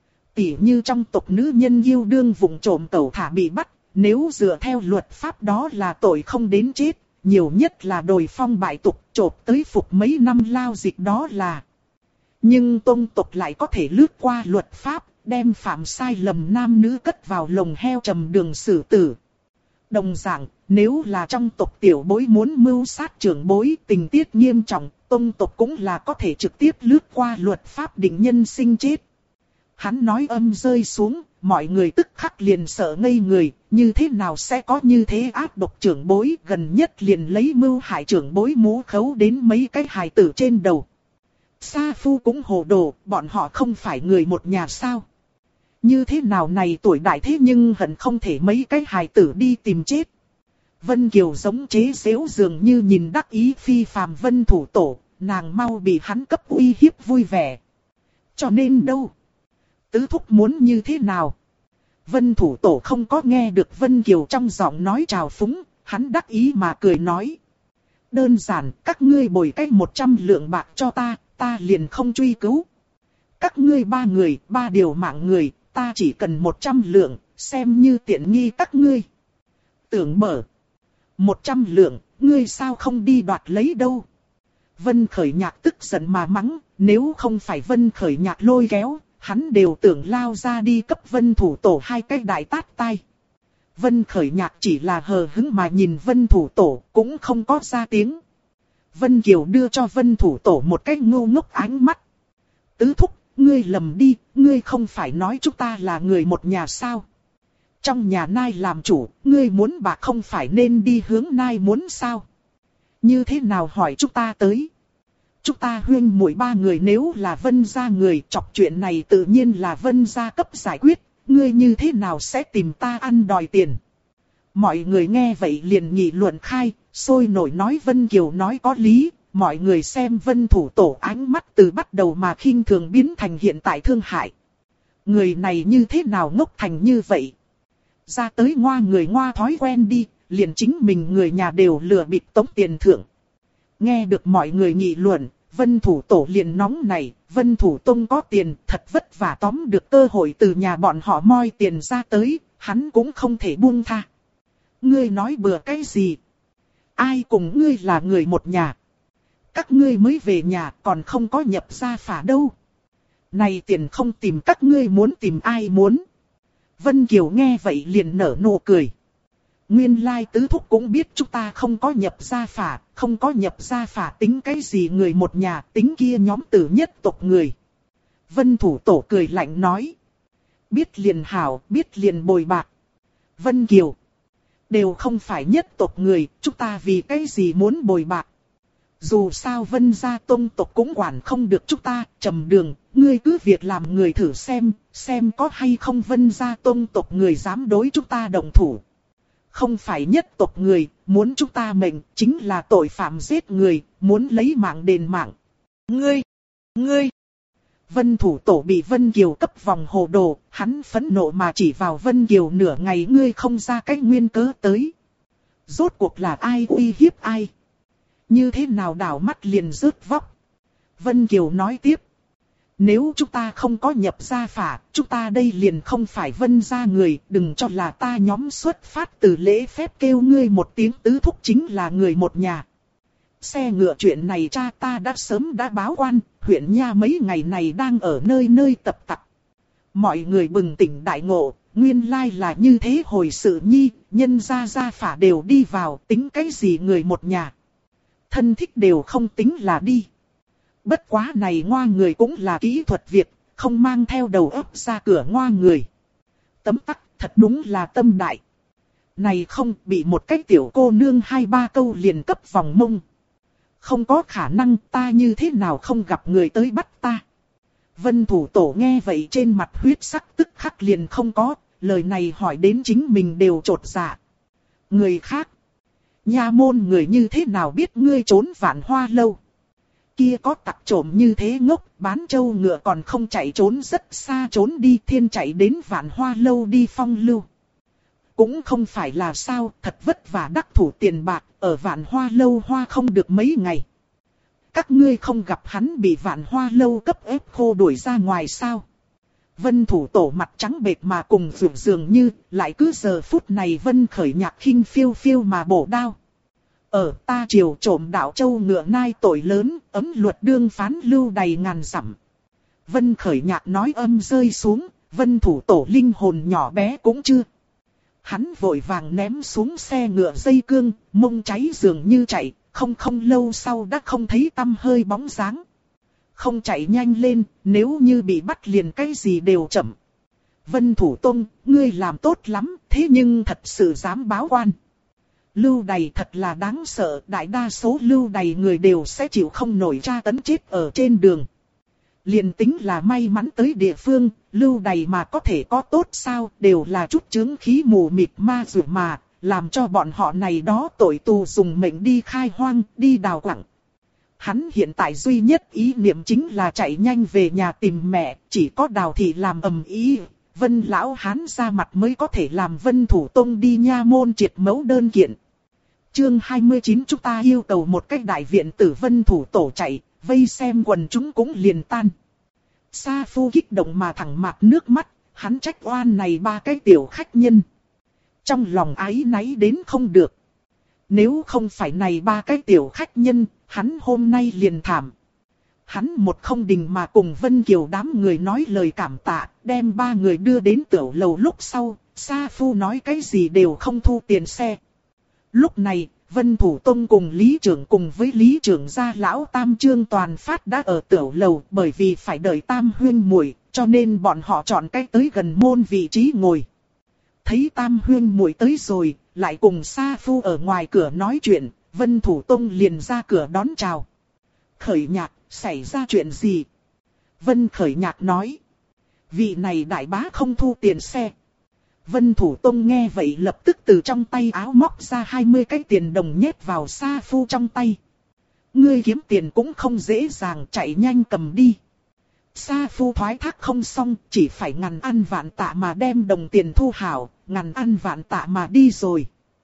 Tỉ như trong tộc nữ nhân yêu đương vụng trộm tẩu thả bị bắt, nếu dựa theo luật pháp đó là tội không đến chết, nhiều nhất là đồi phong bại tục, chộp tới phục mấy năm lao dịch đó là. Nhưng tông tộc lại có thể lướt qua luật pháp, đem phạm sai lầm nam nữ cất vào lồng heo trầm đường xử tử. Đồng dạng, nếu là trong tộc tiểu bối muốn mưu sát trưởng bối, tình tiết nghiêm trọng, tông tộc cũng là có thể trực tiếp lướt qua luật pháp định nhân sinh chết. Hắn nói âm rơi xuống, mọi người tức khắc liền sợ ngây người, như thế nào sẽ có như thế ác độc trưởng bối, gần nhất liền lấy mưu hại trưởng bối mú khấu đến mấy cái hài tử trên đầu. Sa Phu cũng hồ đồ, bọn họ không phải người một nhà sao? Như thế nào này tuổi đại thế nhưng hận không thể mấy cái hài tử đi tìm chết. Vân Kiều giống chế giễu dường như nhìn đắc ý phi phàm Vân Thủ Tổ, nàng mau bị hắn cấp uy hiếp vui vẻ. Cho nên đâu? Tứ thúc muốn như thế nào? Vân Thủ Tổ không có nghe được Vân Kiều trong giọng nói trào phúng, hắn đắc ý mà cười nói. Đơn giản, các ngươi bồi cái 100 lượng bạc cho ta, ta liền không truy cứu. Các ngươi 3 người, 3 điều mạng người, ta chỉ cần 100 lượng, xem như tiện nghi các ngươi. Tưởng mở. 100 lượng, ngươi sao không đi đoạt lấy đâu? Vân Khởi Nhạc tức giận mà mắng, nếu không phải Vân Khởi Nhạc lôi kéo, hắn đều tưởng lao ra đi cấp Vân Thủ Tổ 2 cái đại tát tai. Vân Khởi Nhạc chỉ là hờ hững mà nhìn Vân Thủ Tổ, cũng không có ra tiếng. Vân Kiều đưa cho Vân Thủ Tổ một cái ngu ngốc ánh mắt. Tứ thúc, ngươi lầm đi, ngươi không phải nói chúng ta là người một nhà sao? Trong nhà nai làm chủ, ngươi muốn bạc không phải nên đi hướng nai muốn sao? Như thế nào hỏi chúng ta tới? Chúng ta huyên muội 3 người nếu là Vân gia người, chọc chuyện này tự nhiên là Vân gia cấp giải quyết, ngươi như thế nào sẽ tìm ta ăn đòi tiền? Mọi người nghe vậy liền nghị luận khai, sôi nổi nói Vân Kiều nói có lý, mọi người xem Vân Thủ Tổ ánh mắt từ bắt đầu mà khinh thường biến thành hiện tại thương hại. Người này như thế nào ngốc thành như vậy? Ra tới ngoa người ngoa thói quen đi, liền chính mình người nhà đều lừa bịp tống tiền thưởng. Nghe được mọi người nghị luận, Vân Thủ Tổ liền nóng này, Vân Thủ Tông có tiền, thật vất vả tóm được cơ hội từ nhà bọn họ moi tiền ra tới, hắn cũng không thể buông tha. Ngươi nói bừa cái gì? Ai cùng ngươi là người một nhà? Các ngươi mới về nhà còn không có nhập gia phả đâu. Này tiền không tìm các ngươi muốn tìm ai muốn? Vân Kiều nghe vậy liền nở nụ cười. Nguyên lai tứ thúc cũng biết chúng ta không có nhập gia phả, không có nhập gia phả tính cái gì người một nhà, tính kia nhóm tử nhất tộc người. Vân Thủ Tổ cười lạnh nói. Biết liền hảo, biết liền bồi bạc. Vân Kiều. Đều không phải nhất tộc người, chúng ta vì cái gì muốn bồi bạc. Dù sao Vân gia tông tộc cũng quản không được chúng ta, Trầm Đường, ngươi cứ việc làm người thử xem có hay không Vân gia tông tộc người dám đối chúng ta đồng thủ. Không phải nhất tộc người, muốn chúng ta mệnh, chính là tội phạm giết người, muốn lấy mạng đền mạng. Ngươi! Vân Thủ Tổ bị Vân Kiều cấp vòng hồ đồ, hắn phẫn nộ mà chỉ vào Vân Kiều nửa ngày ngươi không ra cái nguyên cớ tới, Rốt cuộc là ai uy hiếp ai? Như thế nào đảo mắt liền rớt vóc? Vân Kiều nói tiếp. Nếu chúng ta không có nhập gia phả, chúng ta đây liền không phải Vân gia người, đừng cho là ta nhóm xuất phát từ lễ phép kêu ngươi một tiếng tứ thúc chính là người một nhà. Xe ngựa chuyện này cha ta đã sớm đã báo quan, huyện nha mấy ngày này đang ở nơi nơi tập tặc. Mọi người bừng tỉnh đại ngộ, nguyên lai là như thế hồi sự nhi, nhân gia phả đều đi vào, tính cái gì người một nhà. Thân thích đều không tính là đi. Bất quá này ngoa người cũng là kỹ thuật việc, không mang theo đầu óc ra cửa ngoa người. Tấm tắc, thật đúng là tâm đại. Này không, bị một cái tiểu cô nương 2-3 câu liền cấp vòng mông. Không có khả năng, ta như thế nào không gặp người tới bắt ta. Vân Thủ Tổ nghe vậy trên mặt huyết sắc tức khắc liền không có, lời này hỏi đến chính mình đều trột dạ. Người khác, nha môn người như thế nào biết ngươi trốn Vạn Hoa Lâu. Kia có tặc trộm như thế ngốc, bán trâu ngựa còn không chạy trốn rất xa trốn đi, thiên chạy đến Vạn Hoa Lâu đi phong lưu. Cũng không phải là sao, thật vất vả đắc thủ tiền bạc, ở Vạn Hoa Lâu hoa không được mấy ngày. Các ngươi không gặp hắn bị Vạn Hoa Lâu cấp ép khô đuổi ra ngoài sao? Vân Thủ Tổ mặt trắng bệch mà cùng dường dường như, lại cứ giờ phút này Vân Khởi Nhạc khinh phiêu phiêu mà bổ đao. Ở ta triều trộm đạo châu ngựa nai tội lớn, ấm luật đương phán lưu đầy ngàn dặm. Vân Khởi Nhạc nói âm rơi xuống, Vân Thủ Tổ linh hồn nhỏ bé cũng chưa. Hắn vội vàng ném xuống xe ngựa dây cương, mông cháy dường như chạy, không lâu sau đã không thấy tăm hơi bóng dáng. Không chạy nhanh lên, nếu như bị bắt liền cái gì đều chậm. Vân Thủ Tông, ngươi làm tốt lắm, thế nhưng thật sự dám báo quan. Lưu đày thật là đáng sợ, đại đa số lưu đày người đều sẽ chịu không nổi tra tấn chết ở trên đường. Liền tính là may mắn tới địa phương, lưu đày mà có thể có tốt sao, đều là chút chướng khí mù mịt ma rủi mà, làm cho bọn họ này đó tội tù dùng mệnh đi khai hoang, đi đào quặng. Hắn hiện tại duy nhất ý niệm chính là chạy nhanh về nhà tìm mẹ, chỉ có Đào thị làm ầm ĩ, Vân lão hán ra mặt mới có thể làm Vân Thủ Tông đi nha môn triệt mẫu đơn kiện. Chương 29 chúng ta yêu cầu một cách đại viện tử Vân Thủ Tổ chạy, vây xem quần chúng cũng liền tan. Sa Phu kích động mà thẳng mặt nước mắt, hắn trách oan này 3 cái tiểu khách nhân. Trong lòng áy náy đến không được. Nếu không phải này 3 cái tiểu khách nhân, hắn hôm nay liền thảm. Hắn một không đình mà cùng Vân Kiều đám người nói lời cảm tạ, đem 3 người đưa đến tiểu lầu lúc sau, Sa Phu nói cái gì đều không thu tiền xe. Lúc này, Vân Thủ Tông cùng Lý Trưởng cùng với Lý Trưởng gia lão Tam Trương Toàn Phát đã ở tiểu lầu, bởi vì phải đợi Tam Huyên muội, cho nên bọn họ chọn cách tới gần môn vị trí ngồi. Thấy Tam Huyên muội tới rồi, lại cùng Sa Phu ở ngoài cửa nói chuyện, Vân Thủ Tông liền ra cửa đón chào. Khởi Nhạc, xảy ra chuyện gì? Vân Khởi Nhạc nói. Vị này đại bá không thu tiền xe. Vân Thủ Tông nghe vậy lập tức từ trong tay áo móc ra 20 cái tiền đồng nhét vào Sa Phu trong tay. Ngươi kiếm tiền cũng không dễ dàng, chạy nhanh cầm đi. Sa Phu thoái thác không xong, chỉ phải ngàn ăn vạn tạ mà đem đồng tiền thu hảo, ngàn ăn vạn tạ mà đi rồi.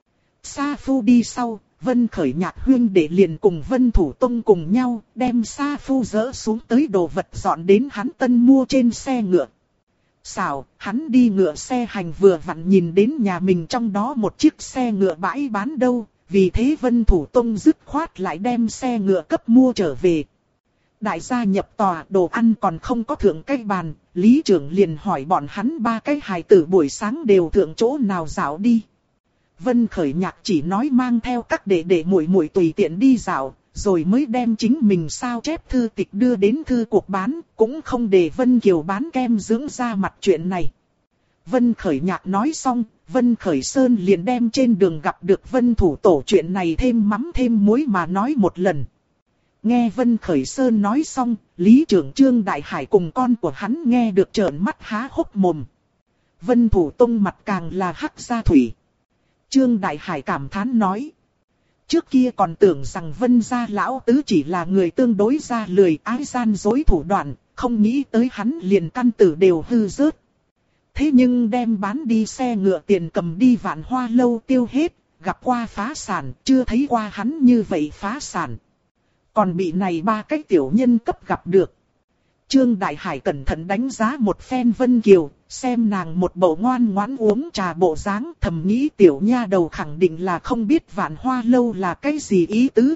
Sa Phu đi sau, Vân Khởi Nhạc huyên đệ liền cùng Vân Thủ Tông cùng nhau, đem Sa Phu dỡ xuống tới đồ vật dọn đến hắn tân mua trên xe ngựa. Xảo, hắn đi ngựa xe hành vừa vặn nhìn đến nhà mình trong đó một chiếc xe ngựa bãi bán đâu, vì thế Vân Thủ Tông dứt khoát lại đem xe ngựa cấp mua trở về. Đại gia nhập tòa, đồ ăn còn không có thượng cái bàn, Lý Trưởng liền hỏi bọn hắn 3 cái hài tử buổi sáng đều thượng chỗ nào dạo đi. Vân Khởi Nhạc chỉ nói mang theo các đệ đệ muội muội tùy tiện đi dạo, rồi mới đem chính mình sao chép thư tịch đưa đến thư cuộc bán, cũng không để Vân Kiều bán kem dưỡng da mặt chuyện này. Vân Khởi Nhạc nói xong, Vân Khởi Sơn liền đem trên đường gặp được Vân Thủ Tổ chuyện này thêm mắm thêm muối mà nói một lần. Nghe Vân Khởi Sơn nói xong, Lý Trưởng Trương Đại Hải cùng con của hắn nghe được trợn mắt há hốc mồm. Vân Thủ Tông mặt càng là hắc ra thủy. Trương Đại Hải cảm thán nói. Trước kia còn tưởng rằng Vân gia lão tứ chỉ là người tương đối ra lười ái gian dối thủ đoạn, không nghĩ tới hắn liền căn tử đều hư rớt. Thế nhưng đem bán đi xe ngựa tiền cầm đi Vạn Hoa Lâu tiêu hết, gặp qua phá sản, chưa thấy qua hắn như vậy phá sản. Còn bị này ba cái tiểu nhân cấp gặp được. Trương Đại Hải cẩn thận đánh giá một phen Vân Kiều, xem nàng một bộ ngoan ngoãn uống trà bộ dáng, thầm nghĩ tiểu nha đầu khẳng định là không biết Vạn Hoa Lâu là cái gì ý tứ.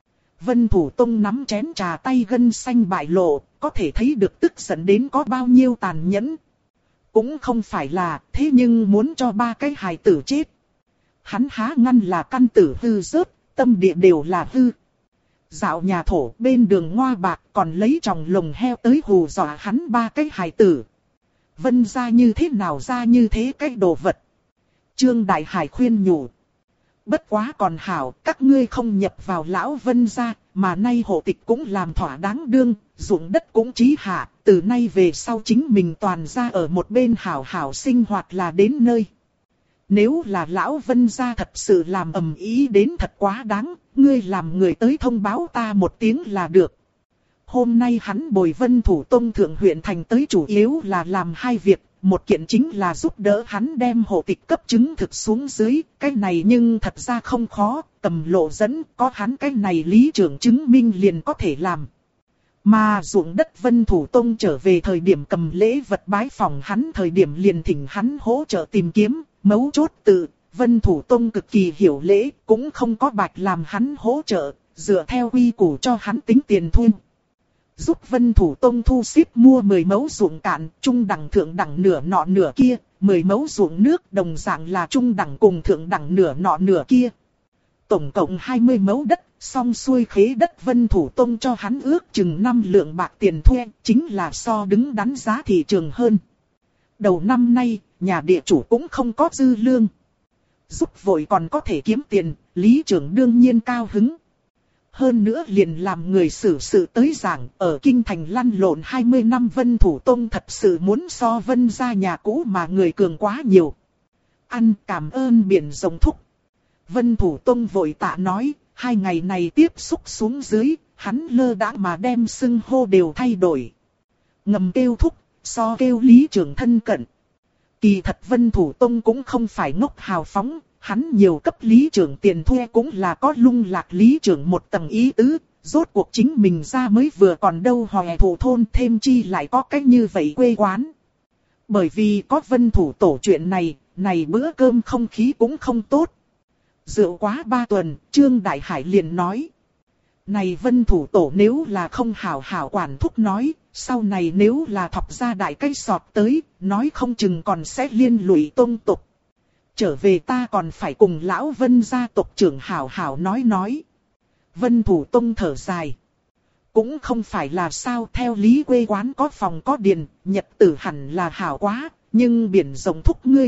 Vân Thủ Tông nắm chén trà tay gân xanh bại lộ, có thể thấy được tức giận đến có bao nhiêu tàn nhẫn. Cũng không phải là, thế nhưng muốn cho ba cái hài tử chết. Hắn há ngăn là căn tử hư rớt, tâm địa đều là hư. Dạo nhà thổ bên đường Ngoa Bạc còn lấy tròng lồng heo tới hù dọa hắn ba cái hài tử. Vân ra như thế nào ra như thế cái đồ vật. Trương Đại Hải khuyên nhủ. Bất quá còn hảo, các ngươi không nhập vào lão Vân ra, mà nay hộ tịch cũng làm thỏa đáng đương, ruộng đất cũng trí hạ, từ nay về sau chính mình toàn ra ở một bên hảo hảo sinh hoạt là đến nơi. Nếu là lão Vân gia thật sự làm ầm ĩ đến thật quá đáng, ngươi làm người tới thông báo ta một tiếng là được. Hôm nay hắn bồi Vân Thủ Tông thượng huyện thành tới chủ yếu là làm hai việc, một kiện chính là giúp đỡ hắn đem hộ tịch cấp chứng thực xuống dưới, cái này nhưng thật ra không khó, cầm lộ dẫn, có hắn cái này lý trưởng chứng minh liền có thể làm. Mà ruộng đất Vân Thủ Tông trở về thời điểm cầm lễ vật bái phòng hắn thời điểm liền thỉnh hắn hỗ trợ tìm kiếm. Mấu chốt tự, Vân Thủ Tông cực kỳ hiểu lễ, cũng không có bạch làm hắn hỗ trợ, dựa theo quy củ cho hắn tính tiền thu. Giúp Vân Thủ Tông thu xếp mua 10 mẫu ruộng cạn, trung đẳng thượng đẳng nửa nọ nửa kia, 10 mẫu ruộng nước đồng dạng là trung đẳng cùng thượng đẳng nửa nọ nửa kia. Tổng cộng 20 mẫu đất, xong xuôi khế đất Vân Thủ Tông cho hắn ước chừng 5 lượng bạc tiền thuê, chính là so đứng đắn giá thị trường hơn. Đầu năm nay, nhà địa chủ cũng không có dư lương. Giúp vội còn có thể kiếm tiền, lý trưởng đương nhiên cao hứng. Hơn nữa liền làm người xử sự tới giảng, ở kinh thành lăn lộn 20 năm Vân Thủ Tông thật sự muốn so Vân ra nhà cũ mà người cường quá nhiều. Ăn cảm ơn biển rồng thúc. Vân Thủ Tông vội tạ nói, 2 ngày này tiếp xúc xuống dưới, hắn lơ đãng mà đem xưng hô đều thay đổi. Ngầm kêu thúc, so kêu lý trưởng thân cận. Kỳ thật Vân Thủ Tông cũng không phải ngốc hào phóng, hắn nhiều cấp lý trưởng tiền thuê cũng là có lung lạc lý trưởng một tầng ý tứ, rốt cuộc chính mình ra mới vừa còn đâu hòe thủ thôn thêm chi lại có cách như vậy quê quán. Bởi vì có Vân Thủ tổ chuyện này, bữa cơm không khí cũng không tốt. Rượu quá 3 tuần, Trương Đại Hải liền nói. Này Vân Thủ tổ nếu là không hảo hảo quản thúc nói, sau này nếu là thọc ra đại cây sọt tới, nói không chừng còn sẽ liên lụy tông tục. Trở về ta còn phải cùng lão Vân gia tộc trưởng hảo hảo nói. Vân Thủ Tông thở dài. Cũng không phải là sao theo lý quê quán có phòng có điền, nhật tử hẳn là hảo quá, nhưng biển rộng thúc ngươi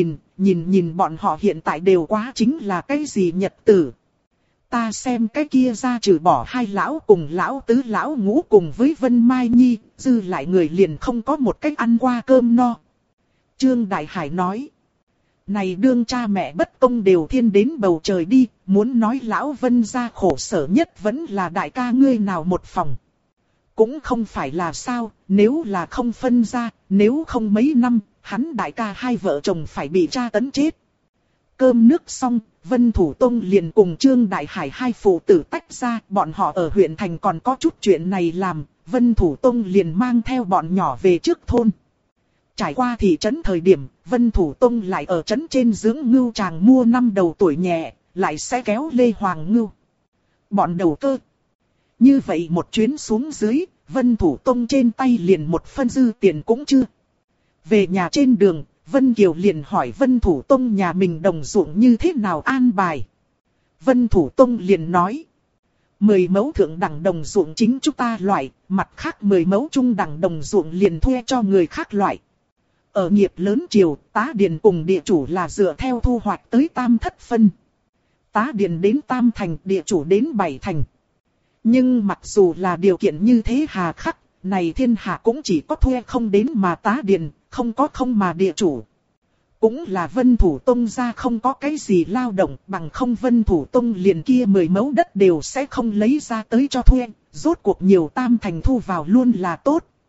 nhìn bọn họ hiện tại đều quá chính là cái gì nhật tử. Ta xem cái kia ra trừ bỏ 2 lão cùng lão tứ lão ngũ cùng với Vân Mai Nhi, dư lại người liền không có một cách ăn qua cơm no. Trương Đại Hải nói. Này đương cha mẹ bất công đều thiên đến bầu trời đi, muốn nói lão Vân gia khổ sở nhất vẫn là đại ca ngươi nào một phòng. Cũng không phải là sao, nếu là không phân ra, nếu không mấy năm, hắn đại ca 2 vợ chồng phải bị tra tấn chết. Cơm nước xong, Vân Thủ Tông liền cùng Trương Đại Hải 2 phụ tử tách ra, bọn họ ở huyện thành còn có chút chuyện này làm, Vân Thủ Tông liền mang theo bọn nhỏ về trước thôn. Trải qua thị trấn thời điểm, Vân Thủ Tông lại ở trấn trên dưỡng ngưu chàng mua 5 đầu tuổi nhẹ, lại sẽ kéo Lê Hoàng Ngưu. Bọn đầu cơ. Như vậy một chuyến xuống dưới, Vân Thủ Tông trên tay liền một phân dư tiền cũng chưa. Về nhà trên đường, Vân Kiều liền hỏi Vân Thủ Tông nhà mình đồng ruộng như thế nào an bài. Vân Thủ Tông liền nói. 10 mẫu thượng đẳng đồng ruộng chính chúng ta loại, mặt khác 10 mẫu trung đẳng đồng ruộng liền thuê cho người khác loại. Ở nghiệp lớn triều, tá điền cùng địa chủ là dựa theo thu hoạch tới tam thất phân. Tá điền đến tam thành, địa chủ đến 7 thành. Nhưng mặc dù là điều kiện như thế hà khắc, này thiên hạ cũng chỉ có thuê không đến mà tá điền, không có không mà địa chủ. Cũng là Vân Thủ Tông ra không có cái gì lao động, bằng không Vân Thủ Tông liền kia 10 mẫu đất đều sẽ không lấy ra tới cho thuê, rốt cuộc nhiều tam thành thu vào luôn là tốt.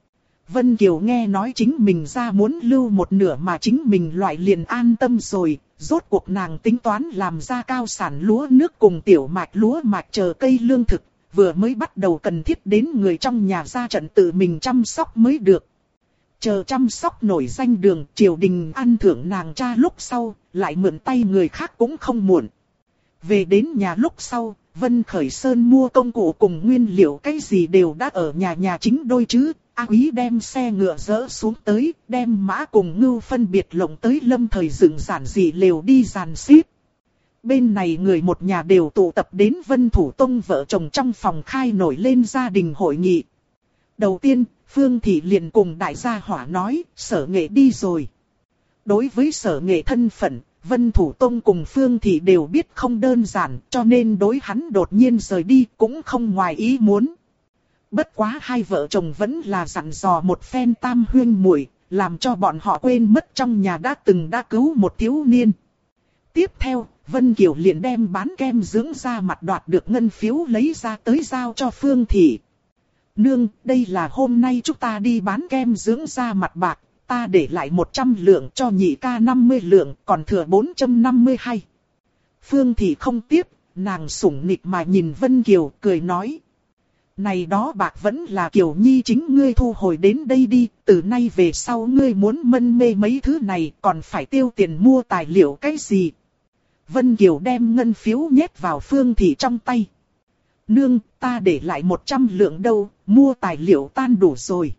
Vân Kiều nghe nói chính mình ra muốn lưu một nửa mà chính mình loại liền an tâm rồi. Rốt cuộc nàng tính toán làm ra cao sản lúa nước cùng tiểu mạch lúa mạch chờ cây lương thực. Vừa mới bắt đầu cần thiết đến người trong nhà ra trận tự mình chăm sóc mới được. Chờ chăm sóc nổi danh đường, triều đình ăn thưởng nàng cha lúc sau, lại mượn tay người khác cũng không muộn. Về đến nhà lúc sau, Vân Khởi Sơn mua công cụ cùng nguyên liệu cái gì đều đã ở nhà chính đôi chứ. A Quý đem xe ngựa dỡ xuống tới, đem mã cùng ngưu phân biệt lộng tới lâm thời dựng giản dị lều đi dàn xếp. Bên này người một nhà đều tụ tập đến Vân Thủ Tông vợ chồng trong phòng khai nổi lên gia đình hội nghị. Đầu tiên, Phương Thị liền cùng đại gia hỏa nói, Sở Nghệ đi rồi. Đối với Sở Nghệ thân phận, Vân Thủ Tông cùng Phương Thị đều biết không đơn giản, cho nên đối hắn đột nhiên rời đi cũng không ngoài ý muốn. Bất quá hai vợ chồng vẫn là dặn dò một phen tam huyên muội, làm cho bọn họ quên mất trong nhà đã cứu một thiếu niên. Tiếp theo, Vân Kiều liền đem bán kem dưỡng da mặt đoạt được ngân phiếu lấy ra tới giao cho Phương Thị. Nương, đây là hôm nay chúng ta đi bán kem dưỡng da mặt bạc, ta để lại 100 lượng cho nhị ca 50 lượng, còn thừa 452. Phương Thị không tiếp, nàng sủng nịch mà nhìn Vân Kiều cười nói. Này đó bạc vẫn là Kiều Nhi chính ngươi thu hồi đến đây đi, từ nay về sau ngươi muốn mân mê mấy thứ này còn phải tiêu tiền mua tài liệu cái gì. Vân Kiều đem ngân phiếu nhét vào Phương Thị trong tay. Nương, ta để lại 100 lượng đâu, mua tài liệu tan đủ rồi.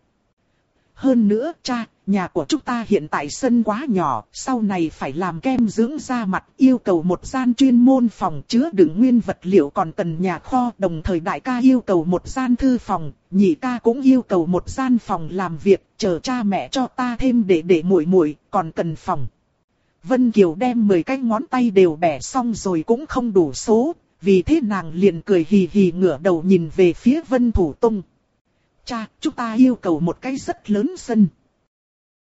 Hơn nữa cha, nhà của chúng ta hiện tại sân quá nhỏ, sau này phải làm kem dưỡng da mặt, yêu cầu một gian chuyên môn phòng chứa đựng nguyên vật liệu còn cần nhà kho. Đồng thời đại ca yêu cầu một gian thư phòng, nhị ca cũng yêu cầu một gian phòng làm việc, chờ cha mẹ cho ta thêm để muội muội còn cần phòng. Vân Kiều đem 10 cái ngón tay đều bẻ xong rồi cũng không đủ số, vì thế nàng liền cười hì hì ngửa đầu nhìn về phía Vân Thủ Tông. Cha, chúng ta yêu cầu một cái rất lớn sân.